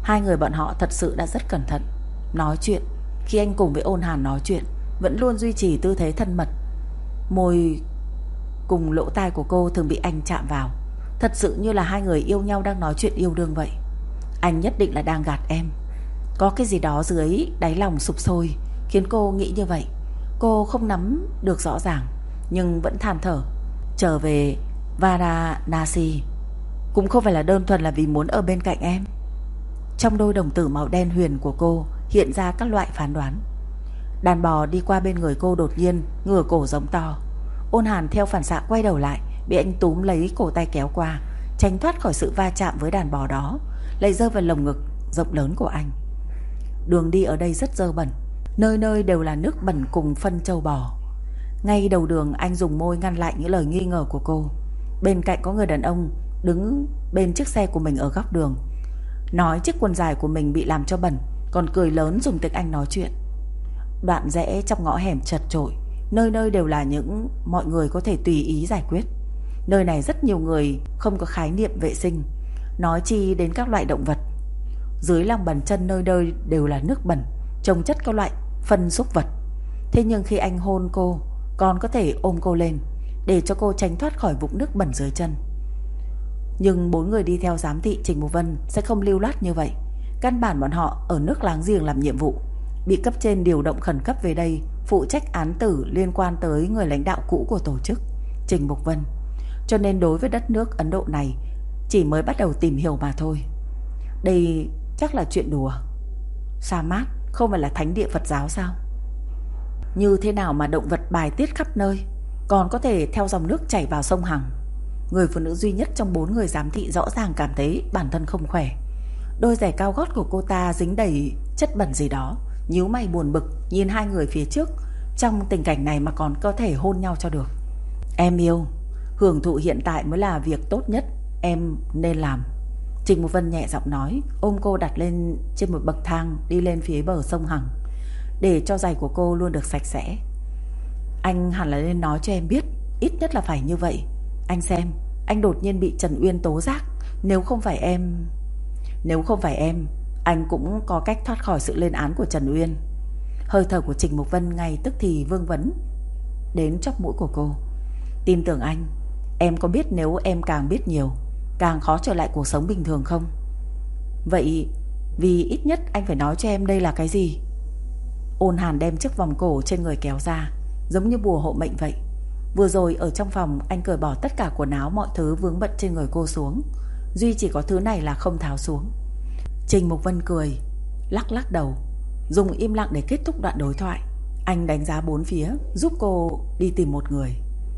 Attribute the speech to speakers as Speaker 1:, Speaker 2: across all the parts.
Speaker 1: Hai người bọn họ thật sự đã rất cẩn thận. Nói chuyện, khi anh cùng với Ôn Hàn nói chuyện, vẫn luôn duy trì tư thế thân mật. Môi cùng lỗ tai của cô thường bị anh chạm vào, thật sự như là hai người yêu nhau đang nói chuyện yêu đương vậy. Anh nhất định là đang gạt em. Có cái gì đó dưới đáy lòng sục sôi khiến cô nghĩ như vậy. Cô không nắm được rõ ràng, nhưng vẫn than thở. Trở về Varanasi cũng không phải là đơn thuần là vì muốn ở bên cạnh em. Trong đôi đồng tử màu đen huyền của cô hiện ra các loại phán đoán. Đàn bò đi qua bên người cô đột nhiên ngửa cổ giống to. Ôn Hàn theo phản xạ quay đầu lại, bị anh túm lấy cổ tay kéo qua, tránh thoát khỏi sự va chạm với đàn bò đó, lại rơi vào lồng ngực rộng lớn của anh. Đường đi ở đây rất dơ bẩn, nơi nơi đều là nước bẩn cùng phân trâu bò. Ngay đầu đường, anh dùng môi ngăn lại những lời nghi ngờ của cô. Bên cạnh có người đàn ông đứng bên chiếc xe của mình ở góc đường, nói chiếc quần dài của mình bị làm cho bẩn, còn cười lớn dùng tiếng Anh nói chuyện. Đoạn rẽ trong ngõ hẻm chật chội, nơi nơi đều là những mọi người có thể tùy ý giải quyết. Nơi này rất nhiều người không có khái niệm vệ sinh, nói chi đến các loại động vật. Dưới lòng bàn chân nơi nơi đều là nước bẩn, chồng chất các loại phân súc vật. Thế nhưng khi anh hôn cô, còn có thể ôm cô lên để cho cô tránh thoát khỏi vũng nước bẩn dưới chân. Nhưng 4 người đi theo giám thị Trình Mục Vân sẽ không lưu loát như vậy. Căn bản bọn họ ở nước láng giềng làm nhiệm vụ, bị cấp trên điều động khẩn cấp về đây phụ trách án tử liên quan tới người lãnh đạo cũ của tổ chức Trình Mục Vân. Cho nên đối với đất nước Ấn Độ này chỉ mới bắt đầu tìm hiểu mà thôi. Đây chắc là chuyện đùa. Sa mát không phải là thánh địa Phật giáo sao? Như thế nào mà động vật bài tiết khắp nơi, còn có thể theo dòng nước chảy vào sông Hằng? Người phụ nữ duy nhất trong 4 người giám thị rõ ràng cảm thấy bản thân không khỏe. Đôi giày cao gót của cô ta dính đầy chất bẩn gì đó, nhíu mày buồn bực nhìn hai người phía trước. Trong tình cảnh này mà còn có thể hôn nhau cho được. Em yêu, hưởng thụ hiện tại mới là việc tốt nhất em nên làm. Trình Mục Vân nhẹ giọng nói, ôm cô đặt lên trên một bậc thang đi lên phía bờ sông Hằng, để cho giày của cô luôn được sạch sẽ. Anh hẳn là nên nói cho em biết, ít nhất là phải như vậy. Anh xem, anh đột nhiên bị Trần Uyên tố giác. Nếu không phải em, anh cũng có cách thoát khỏi sự lên án của Trần Uyên. Hơi thở của Trình Mục Vân ngay tức thì vương vấn đến chóp mũi của cô. Tin tưởng anh, em có biết nếu em càng biết nhiều, càng khó trở lại cuộc sống bình thường không? Vậy vì ít nhất anh phải nói cho em đây là cái gì? Ôn Hàn đem chiếc vòng cổ trên người kéo ra, giống như bùa hộ mệnh vậy. Vừa rồi ở trong phòng, anh cởi bỏ tất cả quần áo, mọi thứ vướng bận trên người cô xuống, duy chỉ có thứ này là không tháo xuống. Trình Mục Vân cười, lắc lắc đầu, dùng im lặng để kết thúc đoạn đối thoại. Anh đánh giá bốn phía, giúp cô đi tìm một người.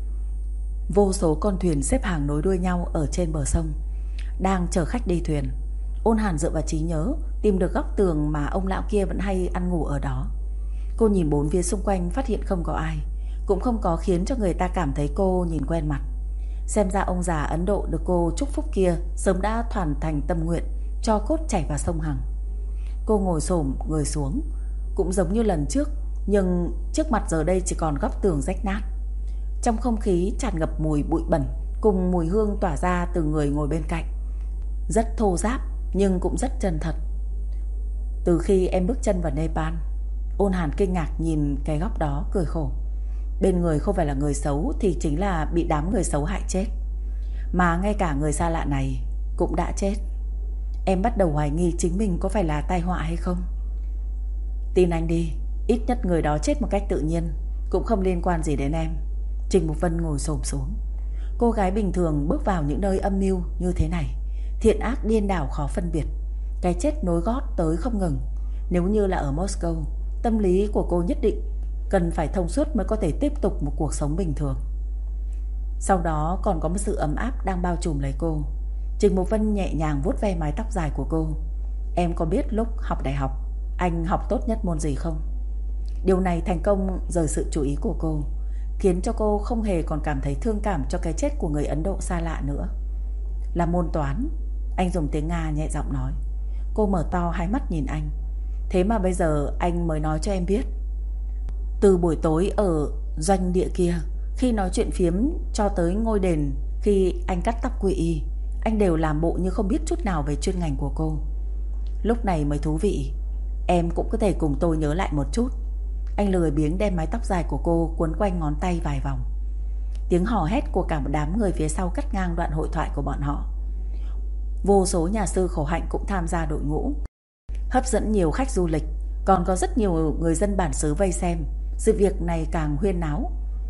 Speaker 1: Vô số con thuyền xếp hàng nối đuôi nhau ở trên bờ sông, đang chờ khách đi thuyền. Ôn Hàn dựa vào trí nhớ, tìm được góc tường mà ông lão kia vẫn hay ăn ngủ ở đó. Cô nhìn bốn phía xung quanh, phát hiện không có ai, cũng không có khiến cho người ta cảm thấy cô nhìn quen mặt. Xem ra ông già Ấn Độ được cô chúc phúc kia sớm đã hoàn thành tâm nguyện, cho cốt chảy vào sông Hằng. Cô ngồi xổm người xuống, cũng giống như lần trước, nhưng trước mặt giờ đây chỉ còn góc tường rách nát. Trong không khí tràn ngập mùi bụi bẩn cùng mùi hương tỏa ra từ người ngồi bên cạnh. Rất thô ráp nhưng cũng rất chân thật. Từ khi em bước chân vào Nepal, Ôn Hàn kinh ngạc nhìn cái góc đó, cười khổ. Bên người không phải là người xấu thì chính là bị đám người xấu hại chết. Mà ngay cả người xa lạ này cũng đã chết. Em bắt đầu hoài nghi chính mình có phải là tai họa hay không. Tin anh đi, ít nhất người đó chết một cách tự nhiên, cũng không liên quan gì đến em. Trình Mục Vân ngồi xổm xuống. Cô gái bình thường bước vào những nơi âm mưu như thế này, thiện ác điên đảo khó phân biệt, cái chết nối gót tới không ngừng. Nếu như là ở Moscow, tâm lý của cô nhất định cần phải thông suốt mới có thể tiếp tục một cuộc sống bình thường. Sau đó còn có một sự ấm áp đang bao trùm lấy cô. Trình Mục Vân nhẹ nhàng vuốt ve mái tóc dài của cô. Em có biết lúc học đại học anh học tốt nhất môn gì không? Điều này thành công rời sự chú ý của cô, khiến cho cô không hề còn cảm thấy thương cảm cho cái chết của người Ấn Độ xa lạ nữa. Là môn toán, anh dùng tiếng Nga nhẹ giọng nói. Cô mở to hai mắt nhìn anh. Thế mà bây giờ anh mới nói cho em biết. Từ buổi tối ở doanh địa kia, khi nói chuyện phiếm cho tới ngôi đền, khi anh cắt tóc quy y, anh đều làm bộ như không biết chút nào về chuyên ngành của cô. Lúc này mới thú vị. Em cũng có thể cùng tôi nhớ lại một chút. Anh lười biếng đem mái tóc dài của cô quấn quanh ngón tay vài vòng. Tiếng hò hét của cả một đám người phía sau cắt ngang đoạn hội thoại của bọn họ. Vô số nhà sư khổ hạnh cũng tham gia đội ngũ, hấp dẫn nhiều khách du lịch. Còn có rất nhiều người dân bản xứ vây xem. Sự việc này càng huyên náo.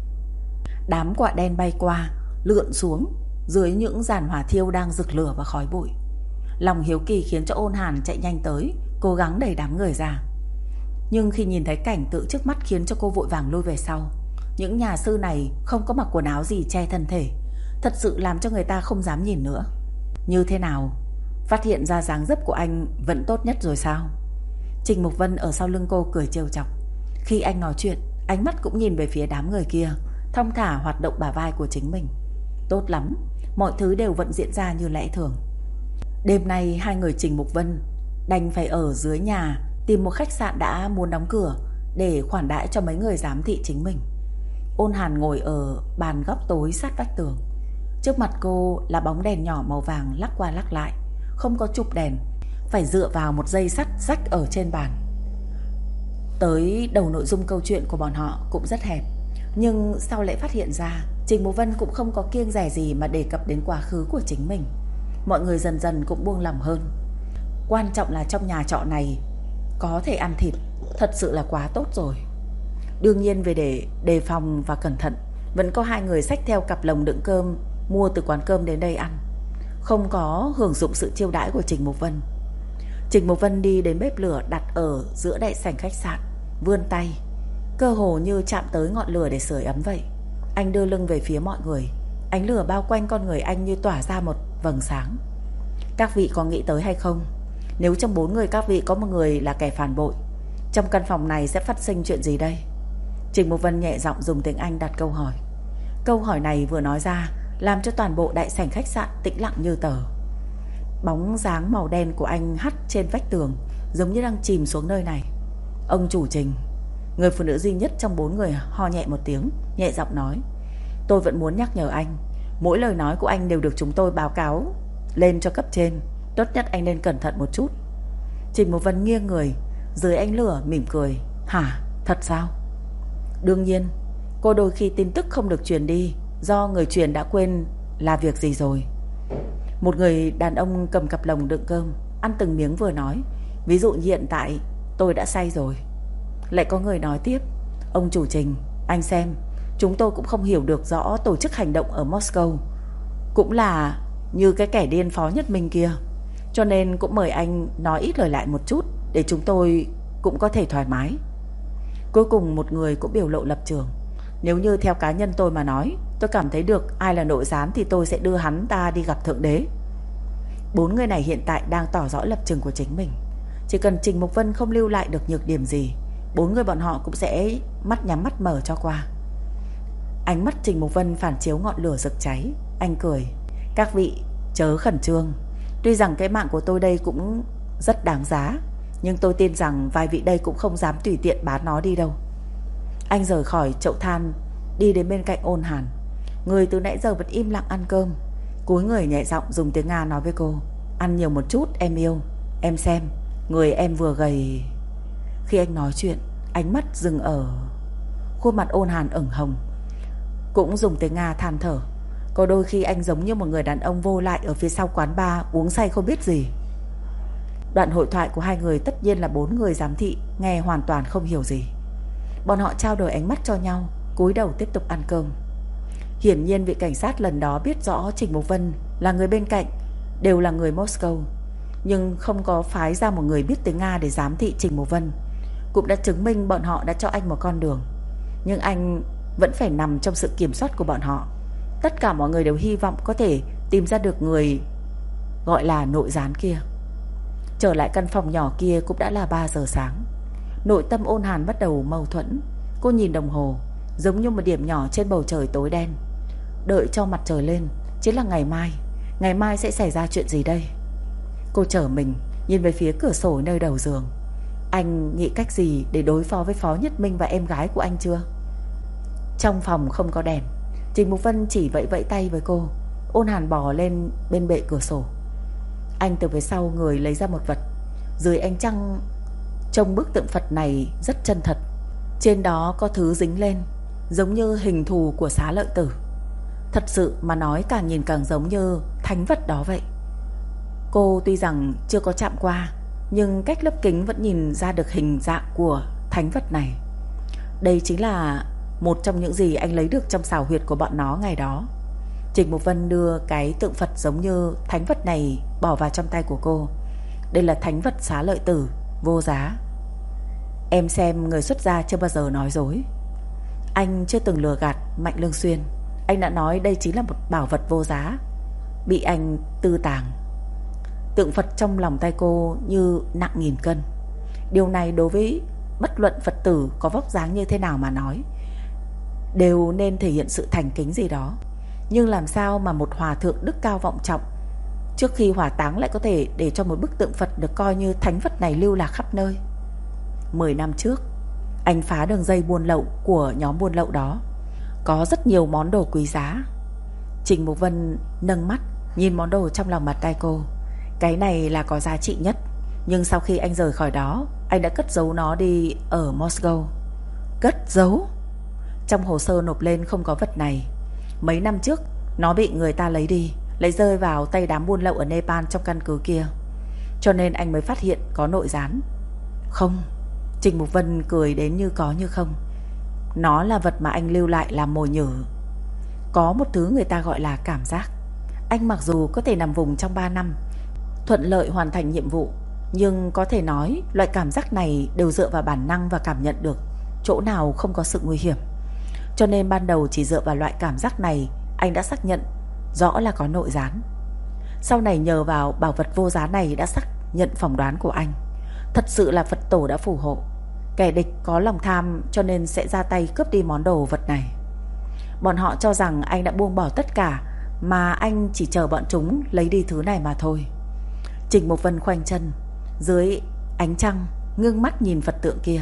Speaker 1: Đám quạ đen bay qua, lượn xuống dưới những giàn hỏa thiêu đang rực lửa và khói bụi. Lòng hiếu kỳ khiến cho Ôn Hàn chạy nhanh tới, cố gắng đẩy đám người ra. Nhưng khi nhìn thấy cảnh tượng trước mắt khiến cho cô vội vàng lùi về sau. Những nhà sư này không có mặc quần áo gì che thân thể, thật sự làm cho người ta không dám nhìn nữa. Như thế nào? Phát hiện ra dáng dấp của anh vẫn tốt nhất rồi sao? Trình Mục Vân ở sau lưng cô cười trêu chọc. Khi anh nói chuyện, ánh mắt cũng nhìn về phía đám người kia, thong thả hoạt động bả vai của chính mình. Tốt lắm, mọi thứ đều vẫn diễn ra như lẽ thường. Đêm nay hai người Trình Mục Vân đành phải ở dưới nhà tìm một khách sạn đã muốn đóng cửa để khoản đãi cho mấy người giám thị chính mình. Ôn Hàn ngồi ở bàn góc tối sát vách tường. Trước mặt cô là bóng đèn nhỏ màu vàng lắc qua lắc lại, không có chụp đèn, phải dựa vào một dây sắt rách ở trên bàn. Tới đầu nội dung câu chuyện của bọn họ cũng rất hẹp, nhưng sau lễ phát hiện ra, Trình Mục Vân cũng không có kiêng dè gì mà đề cập đến quá khứ của chính mình. Mọi người dần dần cũng buông lòng hơn. Quan trọng là trong nhà trọ này có thể ăn thịt, thật sự là quá tốt rồi. Đương nhiên về để đề phòng và cẩn thận, vẫn có hai người xách theo cặp lồng đựng cơm mua từ quán cơm đến đây ăn, không có hưởng dụng sự chiêu đãi của Trình Mục Vân. Trình Mục Vân đi đến bếp lửa đặt ở giữa đại sảnh khách sạn, vươn tay, cơ hồ như chạm tới ngọn lửa để sưởi ấm vậy. Anh đưa lưng về phía mọi người, ánh lửa bao quanh con người anh như tỏa ra một vầng sáng. Các vị có nghĩ tới hay không, nếu trong 4 người các vị có một người là kẻ phản bội, trong căn phòng này sẽ phát sinh chuyện gì đây? Trình Mục Vân nhẹ giọng dùng tiếng Anh đặt câu hỏi. Câu hỏi này vừa nói ra làm cho toàn bộ đại sảnh khách sạn tĩnh lặng như tờ. Bóng dáng màu đen của anh hắt trên vách tường, giống như đang chìm xuống nơi này. Ông chủ Trình, người phụ nữ duy nhất trong 4 người ho nhẹ một tiếng, nhẹ giọng nói, tôi vẫn muốn nhắc nhở anh, mỗi lời nói của anh đều được chúng tôi báo cáo lên cho cấp trên, tốt nhất anh nên cẩn thận một chút. Trình Mục Vân nghiêng người, dưới ánh lửa mỉm cười. Hả? Thật sao? Đương nhiên, cô đôi khi tin tức không được truyền đi do người truyền đã quên là việc gì rồi. Một người đàn ông cầm cặp lồng đựng cơm, ăn từng miếng vừa nói, ví dụ hiện tại tôi đã say rồi. Lại có người nói tiếp, ông chủ Trình, anh xem, chúng tôi cũng không hiểu được rõ tổ chức hành động ở Moscow cũng là như cái kẻ điên Phó Nhất Minh kia, cho nên cũng mời anh nói ít lời lại một chút để chúng tôi cũng có thể thoải mái. Cuối cùng một người cũng biểu lộ lập trường. Nếu như theo cá nhân tôi mà nói, tôi cảm thấy được ai là nội gián thì tôi sẽ đưa hắn ta đi gặp Thượng Đế. 4 người này hiện tại đang tỏ rõ lập trường của chính mình. Chỉ cần Trình Mục Vân không lưu lại được nhược điểm gì, 4 người bọn họ cũng sẽ mắt nhắm mắt mở cho qua. Ánh mắt Trình Mục Vân phản chiếu ngọn lửa rực cháy. Anh cười, các vị chớ khẩn trương. Tuy rằng cái mạng của tôi đây cũng rất đáng giá, nhưng tôi tin rằng vài vị đây cũng không dám tùy tiện bán nó đi đâu. Anh rời khỏi chậu than, đi đến bên cạnh Ôn Hàn. Người từ nãy giờ vẫn im lặng ăn cơm, cúi người nhẹ giọng dùng tiếng Nga nói với cô, ăn nhiều một chút em yêu. Em xem, người em vừa gầy. Khi anh nói chuyện, ánh mắt dừng ở khuôn mặt Ôn Hàn ửng hồng, cũng dùng tiếng Nga than thở. Có đôi khi anh giống như một người đàn ông vô lại ở phía sau quán bar uống say không biết gì. Đoạn hội thoại của hai người tất nhiên là 4 người giám thị nghe hoàn toàn không hiểu gì. Bọn họ trao đổi ánh mắt cho nhau, cúi đầu tiếp tục ăn cơm. Hiển nhiên vị cảnh sát lần đó biết rõ Trình Mục Vân là người bên cạnh đều là người Moscow, nhưng không có phái ra một người biết tiếng Nga để giám thị Trình Mục Vân, cũng đã chứng minh bọn họ đã cho anh một con đường. Nhưng anh vẫn phải nằm trong sự kiểm soát của bọn họ. Tất cả mọi người đều hy vọng có thể tìm ra được người gọi là nội gián kia. Trở lại căn phòng nhỏ kia cũng đã là 3 giờ sáng. Nội tâm Ôn Hàn bắt đầu mâu thuẫn. Cô nhìn đồng hồ, giống như một điểm nhỏ trên bầu trời tối đen. Đợi cho mặt trời lên chính là ngày mai. Ngày mai sẽ xảy ra chuyện gì đây? Cô trở mình nhìn về phía cửa sổ nơi đầu giường. Anh nghĩ cách gì để đối phó với Phó Nhất Minh và em gái của anh chưa? Trong phòng không có đèn, Trình Mục Vân chỉ vẫy vẫy tay với cô. Ôn Hàn bò lên bên bệ cửa sổ. Anh từ phía sau người lấy ra một vật, Dưới ánh trăng, trông bức tượng Phật này rất chân thật. Trên đó có thứ dính lên, giống như hình thù của Xá Lợi Tử. Thật sự mà nói, càng nhìn càng giống như thánh vật đó vậy. Cô tuy rằng chưa có chạm qua, nhưng cách lớp kính vẫn nhìn ra được hình dạng của thánh vật này. Đây chính là một trong những gì anh lấy được trong xào huyệt của bọn nó ngày đó. Trình Mục Vân đưa cái tượng Phật giống như thánh vật này bỏ vào trong tay của cô. Đây là thánh vật Xá Lợi Tử, vô giá. Em xem, người xuất gia chưa bao giờ nói dối. Anh chưa từng lừa gạt Mạnh Lương Xuyên. Anh đã nói đây chính là một bảo vật vô giá, bị anh tư tàng. Tượng Phật trong lòng tay cô như nặng nghìn cân. Điều này đối với bất luận Phật tử có vóc dáng như thế nào mà nói, đều nên thể hiện sự thành kính gì đó. Nhưng làm sao mà một hòa thượng đức cao vọng trọng, trước khi hỏa táng lại có thể để cho một bức tượng Phật được coi như thánh vật này lưu lạc khắp nơi? 10 năm trước, anh phá đường dây buôn lậu của nhóm buôn lậu đó, có rất nhiều món đồ quý giá. Trình Mục Vân nâng mắt nhìn món đồ trong lòng bàn tay cô. Cái này là có giá trị nhất, nhưng sau khi anh rời khỏi đó, anh đã cất giấu nó đi ở Moscow. Cất giấu? Trong hồ sơ nộp lên không có vật này. Mấy năm trước nó bị người ta lấy đi, lại rơi vào tay đám buôn lậu ở Nepal trong căn cứ kia, cho nên anh mới phát hiện có nội gián. Không, Trình Mục Vân cười đến như có như không. Nó là vật mà anh lưu lại làm mồi nhử. Có một thứ người ta gọi là cảm giác. Anh mặc dù có thể nằm vùng trong 3 năm, thuận lợi hoàn thành nhiệm vụ, nhưng có thể nói loại cảm giác này đều dựa vào bản năng và cảm nhận được chỗ nào không có sự nguy hiểm. Cho nên ban đầu chỉ dựa vào loại cảm giác này, anh đã xác nhận rõ là có nội gián. Sau này nhờ vào bảo vật vô giá này đã xác nhận phỏng đoán của anh. Thật sự là Phật tổ đã phù hộ. Kẻ địch có lòng tham cho nên sẽ ra tay cướp đi món đồ vật này. Bọn họ cho rằng anh đã buông bỏ tất cả, mà anh chỉ chờ bọn chúng lấy đi thứ này mà thôi. Trình Mục Vân khoanh chân dưới ánh trăng, ngưng mắt nhìn Phật tượng kia.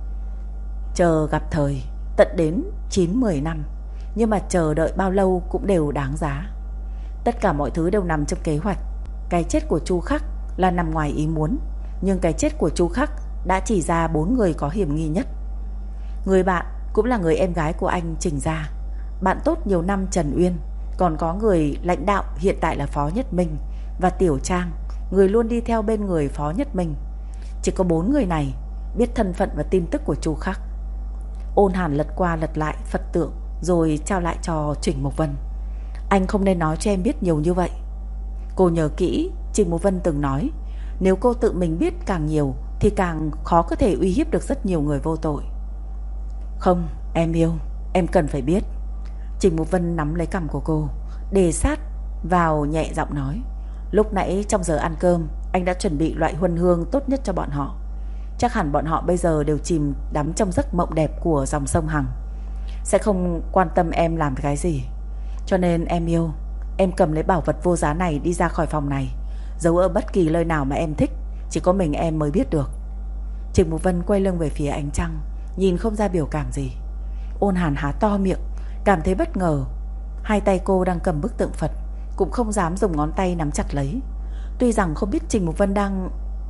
Speaker 1: Chờ gặp thời, tận đến 9-10 năm, nhưng mà chờ đợi bao lâu cũng đều đáng giá. Tất cả mọi thứ đều nằm trong kế hoạch. Cái chết của Chu Khắc là nằm ngoài ý muốn, nhưng cái chết của Chu Khắc đã chỉ ra 4 người có hiểm nghi nhất. Người bạn cũng là người em gái của anh Trình gia, bạn tốt nhiều năm Trần Uyên, còn có người lãnh đạo hiện tại là Phó Nhất Minh, và Tiểu Trang, người luôn đi theo bên người Phó Nhất Minh. Chỉ có 4 người này biết thân phận và tin tức của Chu Khắc. Ôn Hàn lật qua lật lại Phật tượng rồi trao lại cho Trình Mục Vân. Anh không nên nói cho em biết nhiều như vậy. Cô nhớ kỹ, Trình Mục Vân từng nói, nếu cô tự mình biết càng nhiều thì càng khó có thể uy hiếp được rất nhiều người vô tội. Không, em yêu, em cần phải biết. Trình Mục Vân nắm lấy cằm của cô, đề sát vào nhẹ giọng nói. Lúc nãy trong giờ ăn cơm, anh đã chuẩn bị loại huân hương tốt nhất cho bọn họ. Chắc hẳn bọn họ bây giờ đều chìm đắm trong giấc mộng đẹp của dòng sông Hằng, sẽ không quan tâm em làm cái gì. Cho nên em yêu, em cầm lấy bảo vật vô giá này đi ra khỏi phòng này, giấu ở bất kỳ nơi nào mà em thích, chỉ có mình em mới biết được. Trình Mục Vân quay lưng về phía ánh trăng, nhìn không ra biểu cảm gì. Ôn Hàn há to miệng, cảm thấy bất ngờ. Hai tay cô đang cầm bức tượng Phật, cũng không dám dùng ngón tay nắm chặt lấy. Tuy rằng không biết Trình Mục Vân đang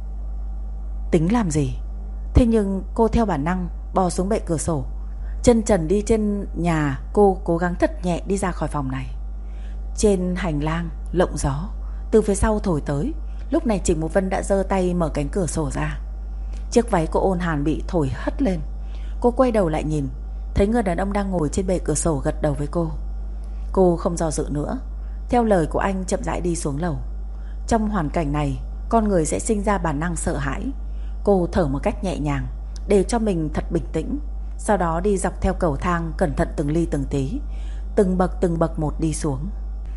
Speaker 1: tính làm gì, thế nhưng cô theo bản năng bò xuống bệ cửa sổ, chân trần đi trên nhà. Cô cố gắng thật nhẹ đi ra khỏi phòng này. Trên hành lang lộng gió từ phía sau thổi tới. Lúc này Trình Mục Vân đã giơ tay mở cánh cửa sổ ra. Chiếc váy của Ôn Hàn bị thổi hất lên. Cô quay đầu lại nhìn, thấy người đàn ông đang ngồi trên bệ cửa sổ gật đầu với cô. Cô không do dự nữa, theo lời của anh chậm rãi đi xuống lầu. Trong hoàn cảnh này, con người sẽ sinh ra bản năng sợ hãi. Cô thở một cách nhẹ nhàng để cho mình thật bình tĩnh, sau đó đi dọc theo cầu thang, cẩn thận từng ly từng tí, từng bậc một đi xuống.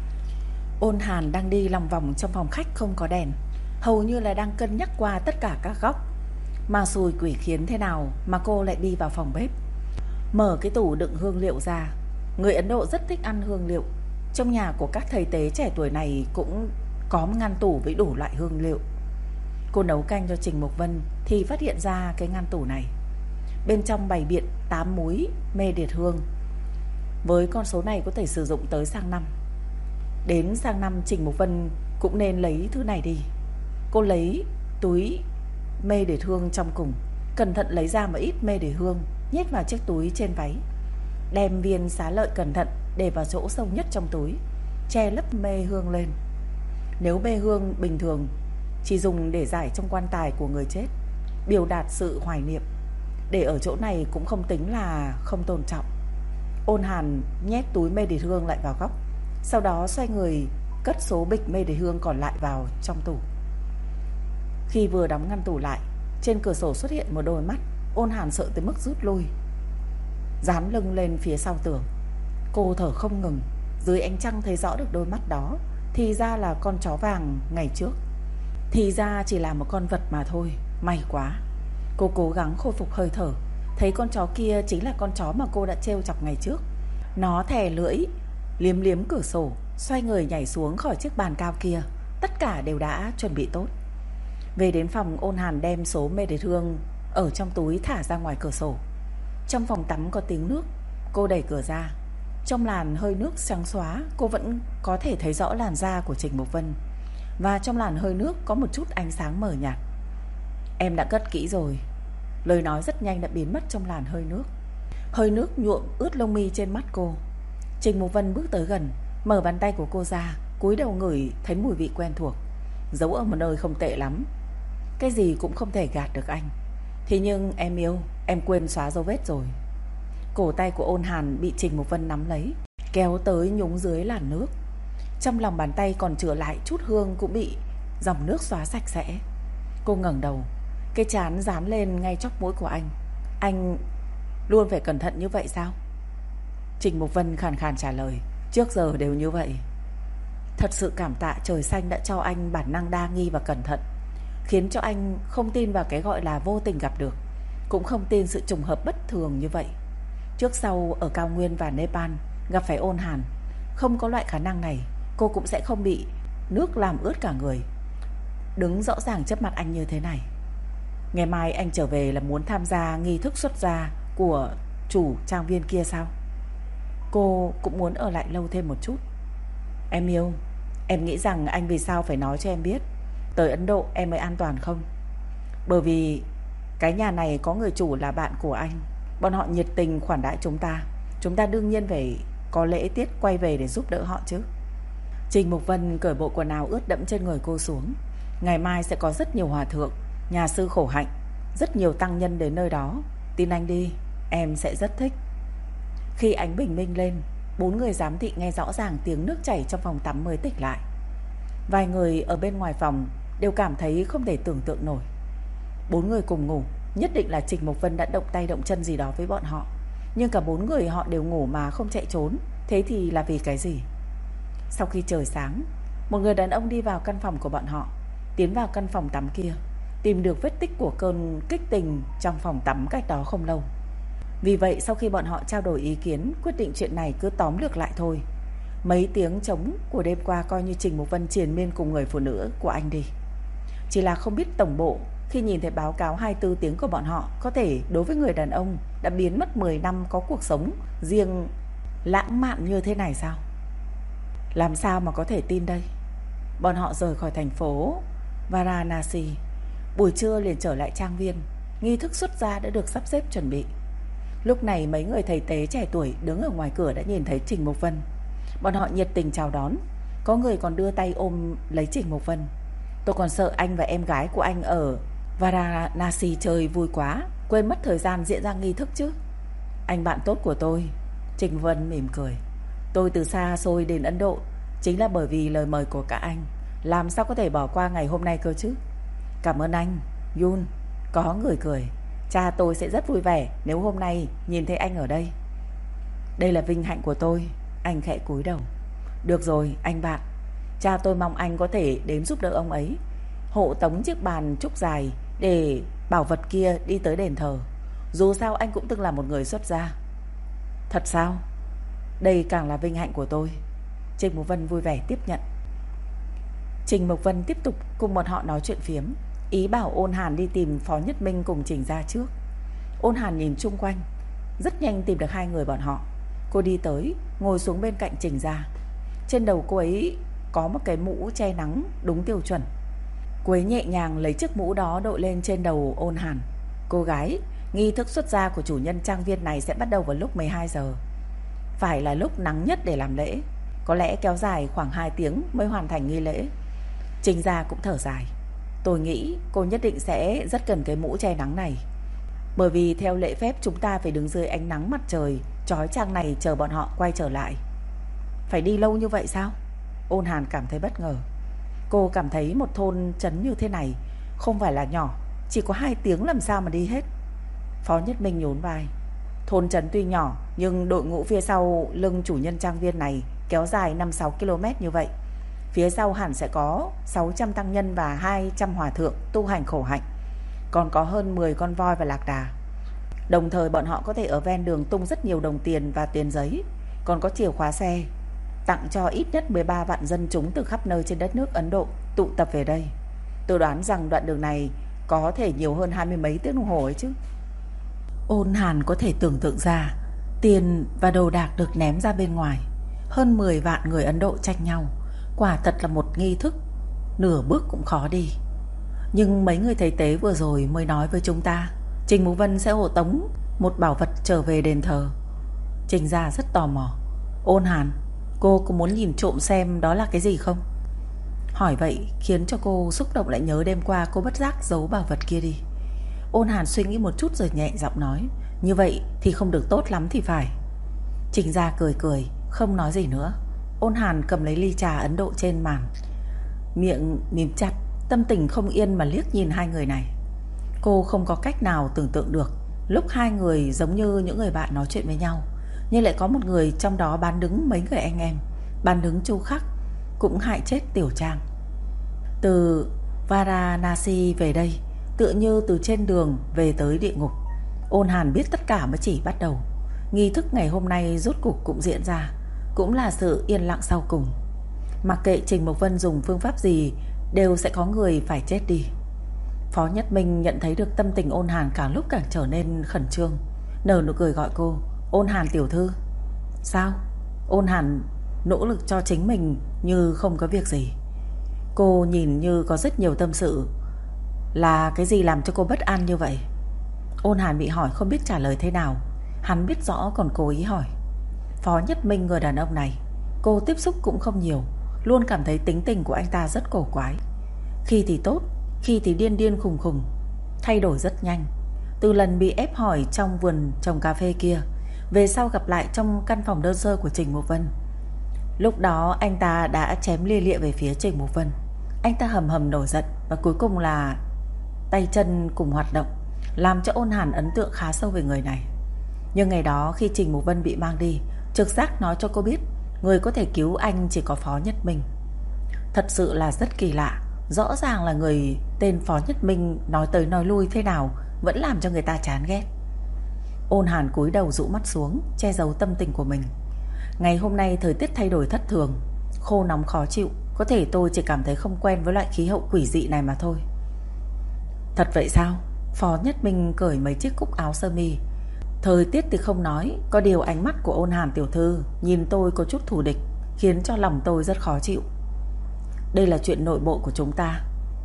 Speaker 1: Ôn Hàn đang đi lòng vòng trong phòng khách không có đèn, hầu như là đang cân nhắc qua tất cả các góc. Mà xui quỷ khiến thế nào mà cô lại đi vào phòng bếp, mở cái tủ đựng hương liệu ra. Người Ấn Độ rất thích ăn hương liệu. Trong nhà của các thầy tế trẻ tuổi này cũng có một ngăn tủ với đủ loại hương liệu. Cô nấu canh cho Trình Mục Vân thì phát hiện ra cái ngăn tủ này, bên trong bày biện 8 múi mê điệt hương. Với con số này có thể sử dụng tới sang năm. Đến sang năm Trình Mục Vân cũng nên lấy thứ này đi. Cô lấy túi mê để hương trong cùng, cẩn thận lấy ra một ít mê để hương, nhét vào chiếc túi trên váy. Đem viên xá lợi cẩn thận để vào chỗ sâu nhất trong túi, che lấp mê hương lên. Nếu mê hương bình thường chỉ dùng để giải trong quan tài của người chết, biểu đạt sự hoài niệm, để ở chỗ này cũng không tính là không tôn trọng. Ôn Hàn nhét túi mê để hương lại vào góc, sau đó xoay người cất số bịch mê để hương còn lại vào trong tủ. Khi vừa đóng ngăn tủ lại, trên cửa sổ xuất hiện một đôi mắt. Ôn Hàn sợ tới mức rút lui, dán lưng lên phía sau tường. Cô thở không ngừng. Dưới ánh trăng thấy rõ được đôi mắt đó. Thì ra là con chó vàng ngày trước. Thì ra chỉ là một con vật mà thôi. May quá. Cô cố gắng khôi phục hơi thở. Thấy con chó kia chính là con chó mà cô đã trêu chọc ngày trước. Nó thè lưỡi, liếm liếm cửa sổ, xoay người nhảy xuống khỏi chiếc bàn cao kia. Tất cả đều đã chuẩn bị tốt. Về đến phòng, Ôn Hàn đem số mê đế hương ở trong túi thả ra ngoài cửa sổ. Trong phòng tắm có tiếng nước. Cô đẩy cửa ra. Trong làn hơi nước trắng xóa, cô vẫn có thể thấy rõ làn da của Trình Mục Vân. Và trong làn hơi nước có một chút ánh sáng mờ nhạt. Em đã cất kỹ rồi. Lời nói rất nhanh đã biến mất trong làn hơi nước. Hơi nước nhuộm ướt lông mi trên mắt cô. Trình Mục Vân bước tới gần, mở bàn tay của cô ra, cúi đầu ngửi thấy mùi vị quen thuộc. Giấu ở một nơi không tệ lắm. Cái gì cũng không thể gạt được anh. Thế nhưng em yêu, em quên xóa dấu vết rồi. Cổ tay của Ôn Hàn bị Trình Mục Vân nắm lấy, kéo tới nhúng dưới làn nước. Trong lòng bàn tay còn chừa lại chút hương cũng bị dòng nước xóa sạch sẽ. Cô ngẩng đầu, cái trán dán lên ngay chóp mũi của anh. Anh luôn phải cẩn thận như vậy sao? Trình Mục Vân khàn khàn trả lời. Trước giờ đều như vậy. Thật sự cảm tạ trời xanh đã cho anh bản năng đa nghi và cẩn thận, khiến cho anh không tin vào cái gọi là vô tình gặp được, cũng không tin sự trùng hợp bất thường như vậy. Trước sau ở cao nguyên và Nepal gặp phải Ôn Hàn, không có loại khả năng này, cô cũng sẽ không bị nước làm ướt cả người, đứng rõ ràng trước mặt anh như thế này. Ngày mai anh trở về là muốn tham gia nghi thức xuất gia của chủ trang viên kia sao? Cô cũng muốn ở lại lâu thêm một chút. Em yêu, em nghĩ rằng anh vì sao phải nói cho em biết tới Ấn Độ em mới an toàn không? Bởi vì cái nhà này có người chủ là bạn của anh. Bọn họ nhiệt tình khoản đãi chúng ta. Chúng ta đương nhiên phải có lễ tiết quay về để giúp đỡ họ chứ. Trình Mục Vân cởi bộ quần áo ướt đẫm trên người cô xuống. Ngày mai sẽ có rất nhiều hòa thượng, nhà sư khổ hạnh, rất nhiều tăng nhân đến nơi đó. Tin anh đi, em sẽ rất thích. Khi ánh bình minh lên, 4 người giám thị nghe rõ ràng tiếng nước chảy trong phòng tắm mới tỉnh lại. Vài người ở bên ngoài phòng đều cảm thấy không thể tưởng tượng nổi. 4 người cùng ngủ, nhất định là Trình Mục Vân đã động tay động chân gì đó với bọn họ. Nhưng cả 4 người họ đều ngủ mà không chạy trốn. Thế thì là vì cái gì? Sau khi trời sáng, một người đàn ông đi vào căn phòng của bọn họ, tiến vào căn phòng tắm kia, tìm được vết tích của cơn kích tình trong phòng tắm cách đó không lâu. Vì vậy sau khi bọn họ trao đổi ý kiến, quyết định chuyện này cứ tóm lược lại thôi. Mấy tiếng trống của đêm qua coi như Trình Mục Vân triền miên cùng người phụ nữ của anh đi. Chỉ là không biết tổng bộ khi nhìn thấy báo cáo 24 tiếng của bọn họ, có thể đối với người đàn ông đã biến mất 10 năm có cuộc sống riêng lãng mạn như thế này sao? Làm sao mà có thể tin đây? Bọn họ rời khỏi thành phố Varanasi, buổi trưa liền trở lại trang viên. Nghi thức xuất gia đã được sắp xếp chuẩn bị. Lúc này mấy người thầy tế trẻ tuổi đứng ở ngoài cửa đã nhìn thấy Trình Mục Vân. Bọn họ nhiệt tình chào đón, có người còn đưa tay ôm lấy Trình Mục Vân. Tôi còn sợ anh và em gái của anh ở Varanasi chơi vui quá, quên mất thời gian diễn ra nghi thức chứ. Anh bạn tốt của tôi. Trình Mục Vân mỉm cười. Tôi từ xa xôi đến Ấn Độ chính là bởi vì lời mời của các anh, làm sao có thể bỏ qua ngày hôm nay cơ chứ. Cảm ơn anh, Yun. Có người cười. Cha tôi sẽ rất vui vẻ nếu hôm nay nhìn thấy anh ở đây. Đây là vinh hạnh của tôi. Anh khẽ cúi đầu. Được rồi anh bạn, cha tôi mong anh có thể đến giúp đỡ ông ấy, hộ tống chiếc bàn trúc dài để bảo vật kia đi tới đền thờ. Dù sao anh cũng từng là một người xuất gia. Thật sao? Đây càng là vinh hạnh của tôi. Trình Mục Vân vui vẻ tiếp nhận. Trình Mục Vân tiếp tục cùng bọn họ nói chuyện phiếm, ý bảo Ôn Hàn đi tìm Phó Nhất Minh cùng Trình ra trước. Ôn Hàn nhìn chung quanh, rất nhanh tìm được hai người bọn họ. Cô đi tới, ngồi xuống bên cạnh Trình ra. Trên đầu cô ấy có một cái mũ che nắng đúng tiêu chuẩn. Quế nhẹ nhàng lấy chiếc mũ đó đội lên trên đầu Ôn Hàn. Cô gái, nghi thức xuất gia của chủ nhân trang viên này sẽ bắt đầu vào lúc 12 giờ. Phải là lúc nắng nhất để làm lễ. Có lẽ kéo dài khoảng 2 tiếng mới hoàn thành nghi lễ. Trình Gia cũng thở dài. Tôi nghĩ cô nhất định sẽ rất cần cái mũ che nắng này. Bởi vì theo lễ phép chúng ta phải đứng dưới ánh nắng mặt trời chói chang này chờ bọn họ quay trở lại. Phải đi lâu như vậy sao? Ôn Hàn cảm thấy bất ngờ. Cô cảm thấy một thôn trấn như thế này không phải là nhỏ, chỉ có 2 tiếng làm sao mà đi hết. Phó Nhất Minh nhún vai. Thôn trấn tuy nhỏ nhưng đội ngũ phía sau lưng chủ nhân trang viên này kéo dài 5-6 km như vậy. Phía sau hẳn sẽ có 600 tăng nhân và 200 hòa thượng tu hành khổ hạnh. Còn có hơn 10 con voi và lạc đà. Đồng thời bọn họ có thể ở ven đường tung rất nhiều đồng tiền và tiền giấy. Còn có chìa khóa xe, tặng cho ít nhất 13 vạn dân chúng từ khắp nơi trên đất nước Ấn Độ tụ tập về đây. Tôi đoán rằng đoạn đường này có thể nhiều hơn 20 mấy tiếng đồng hồ ấy chứ. Ôn Hàn có thể tưởng tượng ra tiền và đồ đạc được ném ra bên ngoài. Hơn 10 vạn người Ấn Độ tranh nhau. Quả thật là một nghi thức nửa bước cũng khó đi. Nhưng mấy người thầy tế vừa rồi mới nói với chúng ta Trình Mục Vân sẽ hộ tống một bảo vật trở về đền thờ. Trình Gia rất tò mò. Ôn Hàn, cô có muốn nhìn trộm xem đó là cái gì không? Hỏi vậy khiến cho cô xúc động lại nhớ đêm qua cô bất giác giấu bảo vật kia đi. Ôn Hàn suy nghĩ một chút rồi nhẹ giọng nói, như vậy thì không được tốt lắm thì phải. Trình Gia cười cười, không nói gì nữa. Ôn Hàn cầm lấy ly trà Ấn Độ trên màn, miệng mím chặt, tâm tình không yên mà liếc nhìn hai người này. Cô không có cách nào tưởng tượng được lúc hai người giống như những người bạn nói chuyện với nhau, nhưng lại có một người trong đó bán đứng mấy người anh em, bán đứng Chu Khắc, cũng hại chết Tiểu Trang. Từ Varanasi về đây tựa như từ trên đường về tới địa ngục. Ôn Hàn biết tất cả mới chỉ bắt đầu. Nghi thức ngày hôm nay rốt cuộc cũng diễn ra, cũng là sự yên lặng sau cùng. Mặc kệ Trình Mộc Vân dùng phương pháp gì, đều sẽ có người phải chết đi. Phó Nhất Minh nhận thấy được tâm tình Ôn Hàn càng lúc càng trở nên khẩn trương, nở nụ cười gọi cô, Ôn Hàn tiểu thư. Sao? Ôn Hàn nỗ lực cho chính mình như không có việc gì. Cô nhìn như có rất nhiều tâm sự. Là cái gì làm cho cô bất an như vậy? Ôn Hàn bị hỏi không biết trả lời thế nào. Hắn biết rõ còn cố ý hỏi. Phó Nhất Minh, người đàn ông này cô tiếp xúc cũng không nhiều, luôn cảm thấy tính tình của anh ta rất cổ quái. Khi thì tốt, khi thì điên điên khùng khùng, thay đổi rất nhanh. Từ lần bị ép hỏi trong vườn trồng cà phê kia, về sau gặp lại trong căn phòng đơn sơ của Trình Mục Vân, lúc đó anh ta đã chém lia lịa về phía Trình Mục Vân. Anh ta hầm hầm nổi giận và cuối cùng là tay chân cùng hoạt động, làm cho Ôn Hàn ấn tượng khá sâu về người này. Nhưng ngày đó khi Trình Mục Vân bị mang đi, trực giác nói cho cô biết người có thể cứu anh chỉ có Phó Nhất Minh. Thật sự là rất kỳ lạ. Rõ ràng là người tên Phó Nhất Minh nói tới nói lui thế nào vẫn làm cho người ta chán ghét. Ôn Hàn cúi đầu rũ mắt xuống, che giấu tâm tình của mình. Ngày hôm nay thời tiết thay đổi thất thường, khô nóng khó chịu. Có thể tôi chỉ cảm thấy không quen với loại khí hậu quỷ dị này mà thôi. Thật vậy sao? Phó Nhất Minh cởi mấy chiếc cúc áo sơ mi. Thời tiết thì không nói, có điều ánh mắt của Ôn Hàn tiểu thư nhìn tôi có chút thù địch, khiến cho lòng tôi rất khó chịu. Đây là chuyện nội bộ của chúng ta.